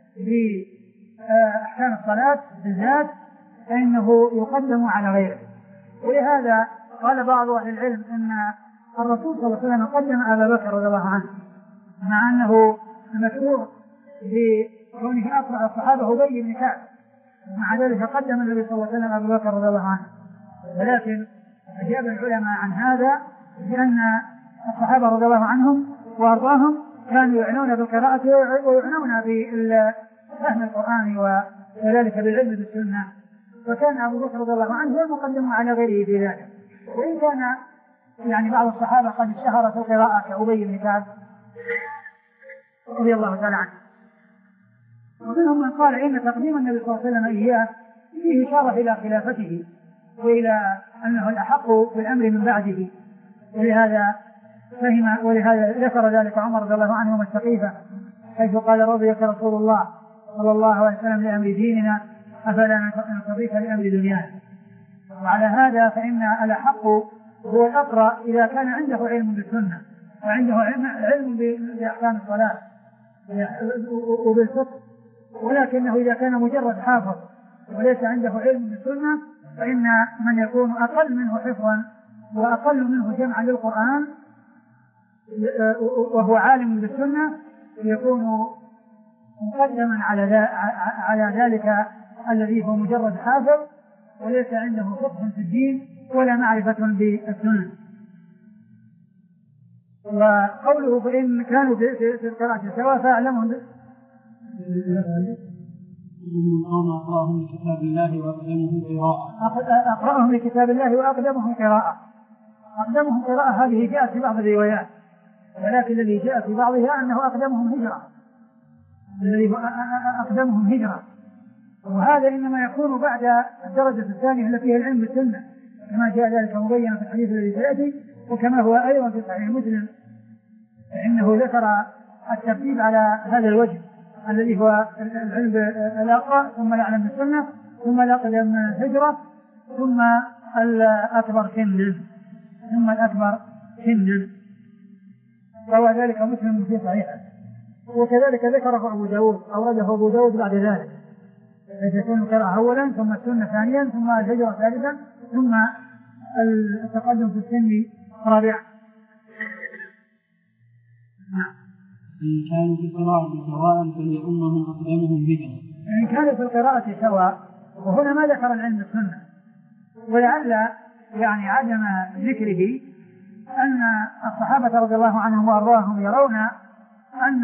بأحكام الصلاة بالذات فإنه يقدم على غيره. ولهذا قال بعض أهل العلم أن الرسول صلى الله عليه وسلم قدم أبا بكر رضي الله عنه مع أنه مشهور بكونه أقرأ الصحابة أبي بن كعب، ومع ذلك قدم النبي صلى الله عليه وسلم أبا بكر رضي الله عنه. ولكن أجاب العلماء عن هذا بأن الصحابة رضي الله عنهم وأرضاهم كانوا يعنون بالقراءة ويعنون بفهم القرآن وذلك بالعلم بالسنة، وكان أبو بكر رضي الله عنه هو المقدم على غيره في ذلك. وإن كان يعني بعض الصحابة قد اشتهر في القراءة كأبي بن كعب رضي الله تعالى عنه. ومنهم من قال إن تقديم النبي صلى الله عليه وسلم إياه فيه إشارة إلى خلافته وإلى أنه الأحق بالأمر من بعده، ولهذا فهم ولهذا ذكر ذلك عمر رضي الله عنه والسقيفة حيث قال: رضيك رسول الله صلى الله عليه وسلم لأمر ديننا أفلا نستضيف لأمر دنيانا. وعلى هذا فإن الأحق هو الأقرأ إذا كان عنده علم بالسنة وعنده علم بأحكام الصلاة وبالفقه، ولكنه إذا كان مجرد حافظ وليس عنده علم بالسنة فإن من يكون أقل منه حفظا وأقل منه جمعا للقرآن وهو عالم بالسنة يكون مقدما على ذلك الذي هو مجرد حافظ وليس عنده فقه في الدين ولا معرفة بالسنة. وقوله فإن كانوا في القراءة سواء فأعلمهم أقرأهم لكتاب الله وأقدمهم قراءة أقرأهم لكتاب الله وأقدمهم قراءة. أقدمهم قراءة هذه جاءت في بعض الروايات، ولكن الذي جاء في بعضها أنه أقدمهم هجرة، الذي أقدمهم هجرة، وهذا إنما يكون بعد الدرجة الثانية التي هي العلم بالسنة كما جاء ذلك مبينا في الحديث الذي سيأتي، وكما هو أيضا في صحيح مسلم فإنه ذكر الترتيب على هذا الوجه الذي هو العلم الأقرأ ثم الأعلم بالسنة ثم الأقدم هجرة ثم الأكبر سنا ثم الأكبر سنا، روى ذلك مسلم في صحيحه. وكذلك ذكره أبو داود أورده أبو داود بعد ذلك، يكون القراءة أولا ثم السنة ثانيا ثم الهجرة ثالثا ثم التقدم في السن رابعا. إن كانوا في القراءة سواء فليؤمهم أقدمهم هجرة. إن كانوا في القراءة سواء، وهنا ما ذكر العلم بالسنة، ولعل يعني عدم ذكره أن الصحابة رضي الله عنهم وأرضاهم يرون أن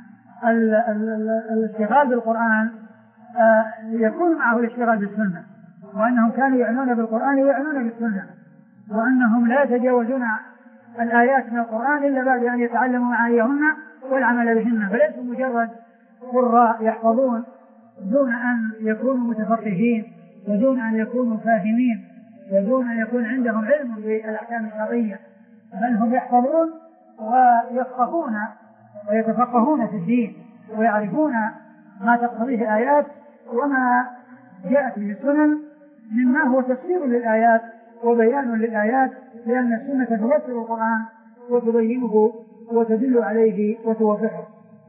الاشتغال بالقرآن يكون معه الاشتغال بالسنة، وأنهم كانوا يعنون بالقرآن ويعنون بالسنة، وأنهم لا يتجاوزون الآيات من القرآن إلا بعد أن يتعلموا معانيهن والعمل بهن، فليسوا مجرد قراء يحفظون دون أن يكونوا متفقهين ودون أن يكونوا فاهمين ودون أن يكون عندهم علم بالأحكام الشرعية، بل هم يحفظون ويفقهون ويتفقهون في الدين ويعرفون ما تقتضيه الآيات وما جاءت به السنن مما هو تفسير للآيات وبيان للآيات، لأن السنة تفسر القرآن وتبينه وتدل عليه وتوضحه.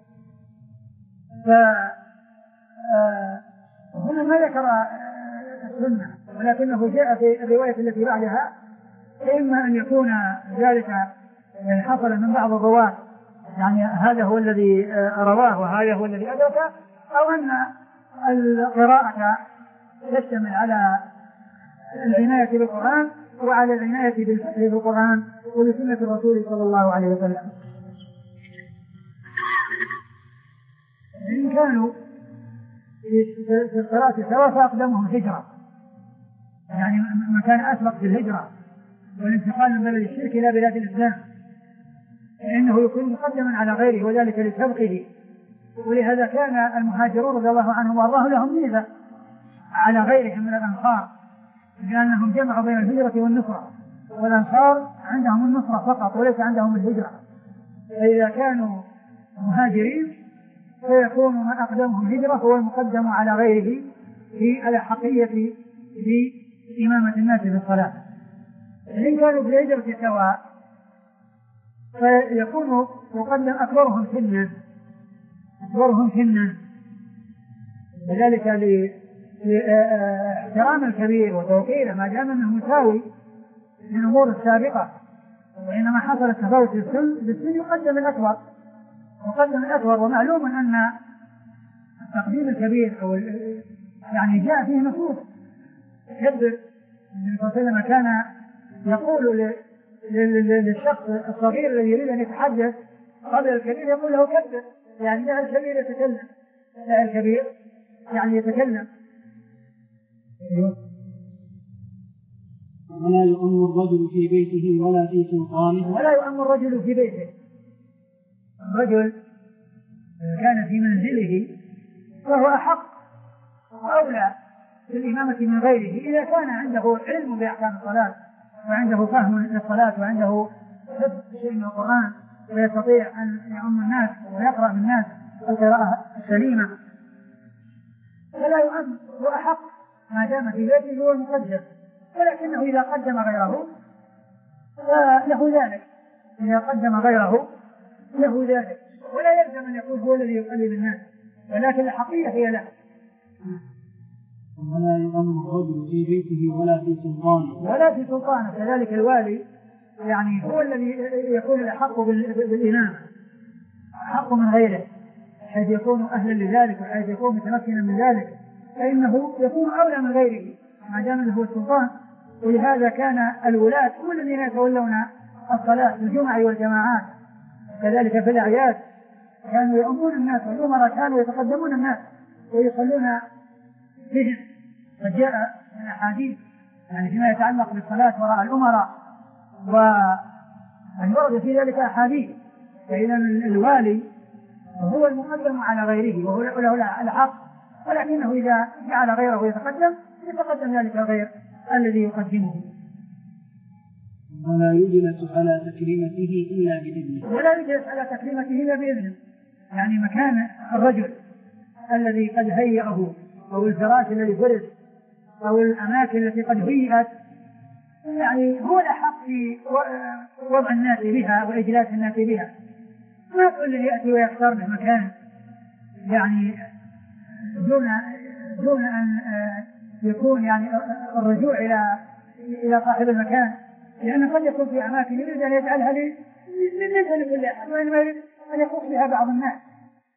فهنا ما ذكر السنة، ولكنه جاء في الرواية التي بعدها، إما أن يكون ذلك حصل من بعض الرواة يعني هذا هو الذي رواه وهذا هو الذي أدركه، أو أن القراءة تشتمل على العناية بالقرآن وعلى العناية بالفقه بالقرآن وبسنة الرسول صلى الله عليه وسلم. إن كانوا في القراءة سواء فأقدمهم هجرة، يعني مكان أسبق في الهجرة والانتقال من بلد الشرك إلى بلاد الإسلام، فإنه يكون مقدما على غيره وذلك لسبقه. ولهذا كان المهاجرون رضي الله عنهم وارضاهم لهم ميزة على غيرهم من الأنصار، لأنهم جمعوا بين الهجرة والنصرة، والأنصار عندهم النصرة فقط وليس عندهم الهجرة، فإذا كانوا مهاجرين فيكون من أقدمهم هجرة هو المقدم على غيره في الأحقية في إمامة الناس في الصلاة. إن كانوا في الهجرة سواء فيكون مقدم أكبرهم سنا أكبرهم سنا وذلك لاحترام الكبير وتوقيره ما دام أنه مساوي من الأمور السابقة، وإنما حصل التفاوت في السن بالسن يقدم الأكبر يقدم الأكبر. ومعلوم أن التقديم الكبير أو يعني جاء فيه نصوص كبر. النبي صلى الله عليه وسلم كان يقول للشخص الصغير الذي يريد أن يتحدث قبل الكبير يقول له كبر، يعني دع الكبير يتكلم دع الكبير يعني يتكلم. ولا يؤم الرجل في بيته ولا في سلطانه ولا يؤم الرجل في بيته. الرجل كان في منزله فهو أحق وأولى بالإمامة من غيره إذا كان عنده علم بأحكام الصلاة وعنده فهم للصلاة وعنده حفظ شيء من القرآن ويستطيع أن يعم الناس ويقرأ بالناس القراءة السليمة، فلا يؤم، هو أحق ما دام في بيته هو المقدم ولكنه إذا قدم غيره فله ذلك، إذا قدم غيره له ذلك، ولا يلزم أن يكون هو الذي يقلد الناس، ولكن الحقيقة هي له. ولا يؤمن الرجل في بيته ولا في سلطانه ولا في سلطانه كذلك الوالي يعني هو الذي يكون الأحق بالإمامة، أحق من غيره، حيث يكون أهلا لذلك وحيث يكون متمكنا من ذلك، فإنه يكون أولى من غيره ما دام له السلطان. ولهذا كان الولاة هم الذين يتولون الصلاة في الجمع والجماعات، كذلك في الأعياد كانوا يؤمون الناس، والأمراء كانوا يتقدمون الناس ويصلون بهم. فجاء من أحاديث يعني فيما يتعلق بالصلاة وراء الأمراء، وأن ورد في ذلك أحاديث، فإذا الوالي هو المقدم على غيره وهو له الحق، ولكنه إذا جعل غيره يتقدم يتقدم ذلك الغير الذي يقدمه. ولا يجلس على تكريمته إلا بإذنه ولا يجلس على تكريمته إلا بإذنه، يعني مكان الرجل الذي قد هيئه أو الفراش الذي فرش أو الأماكن التي قد هيئت، يعني هو الأحق في وضع الناس بها وإجلاس الناس بها. ما كل الذي يأتي ويختار له مكان يعني دون دون أن يكون يعني الرجوع إلى إلى صاحب المكان، لأنه قد يكون في أماكن يريد أن يجعلها ليس لكل أحد، وإنما يريد أن يخص بها بعض الناس.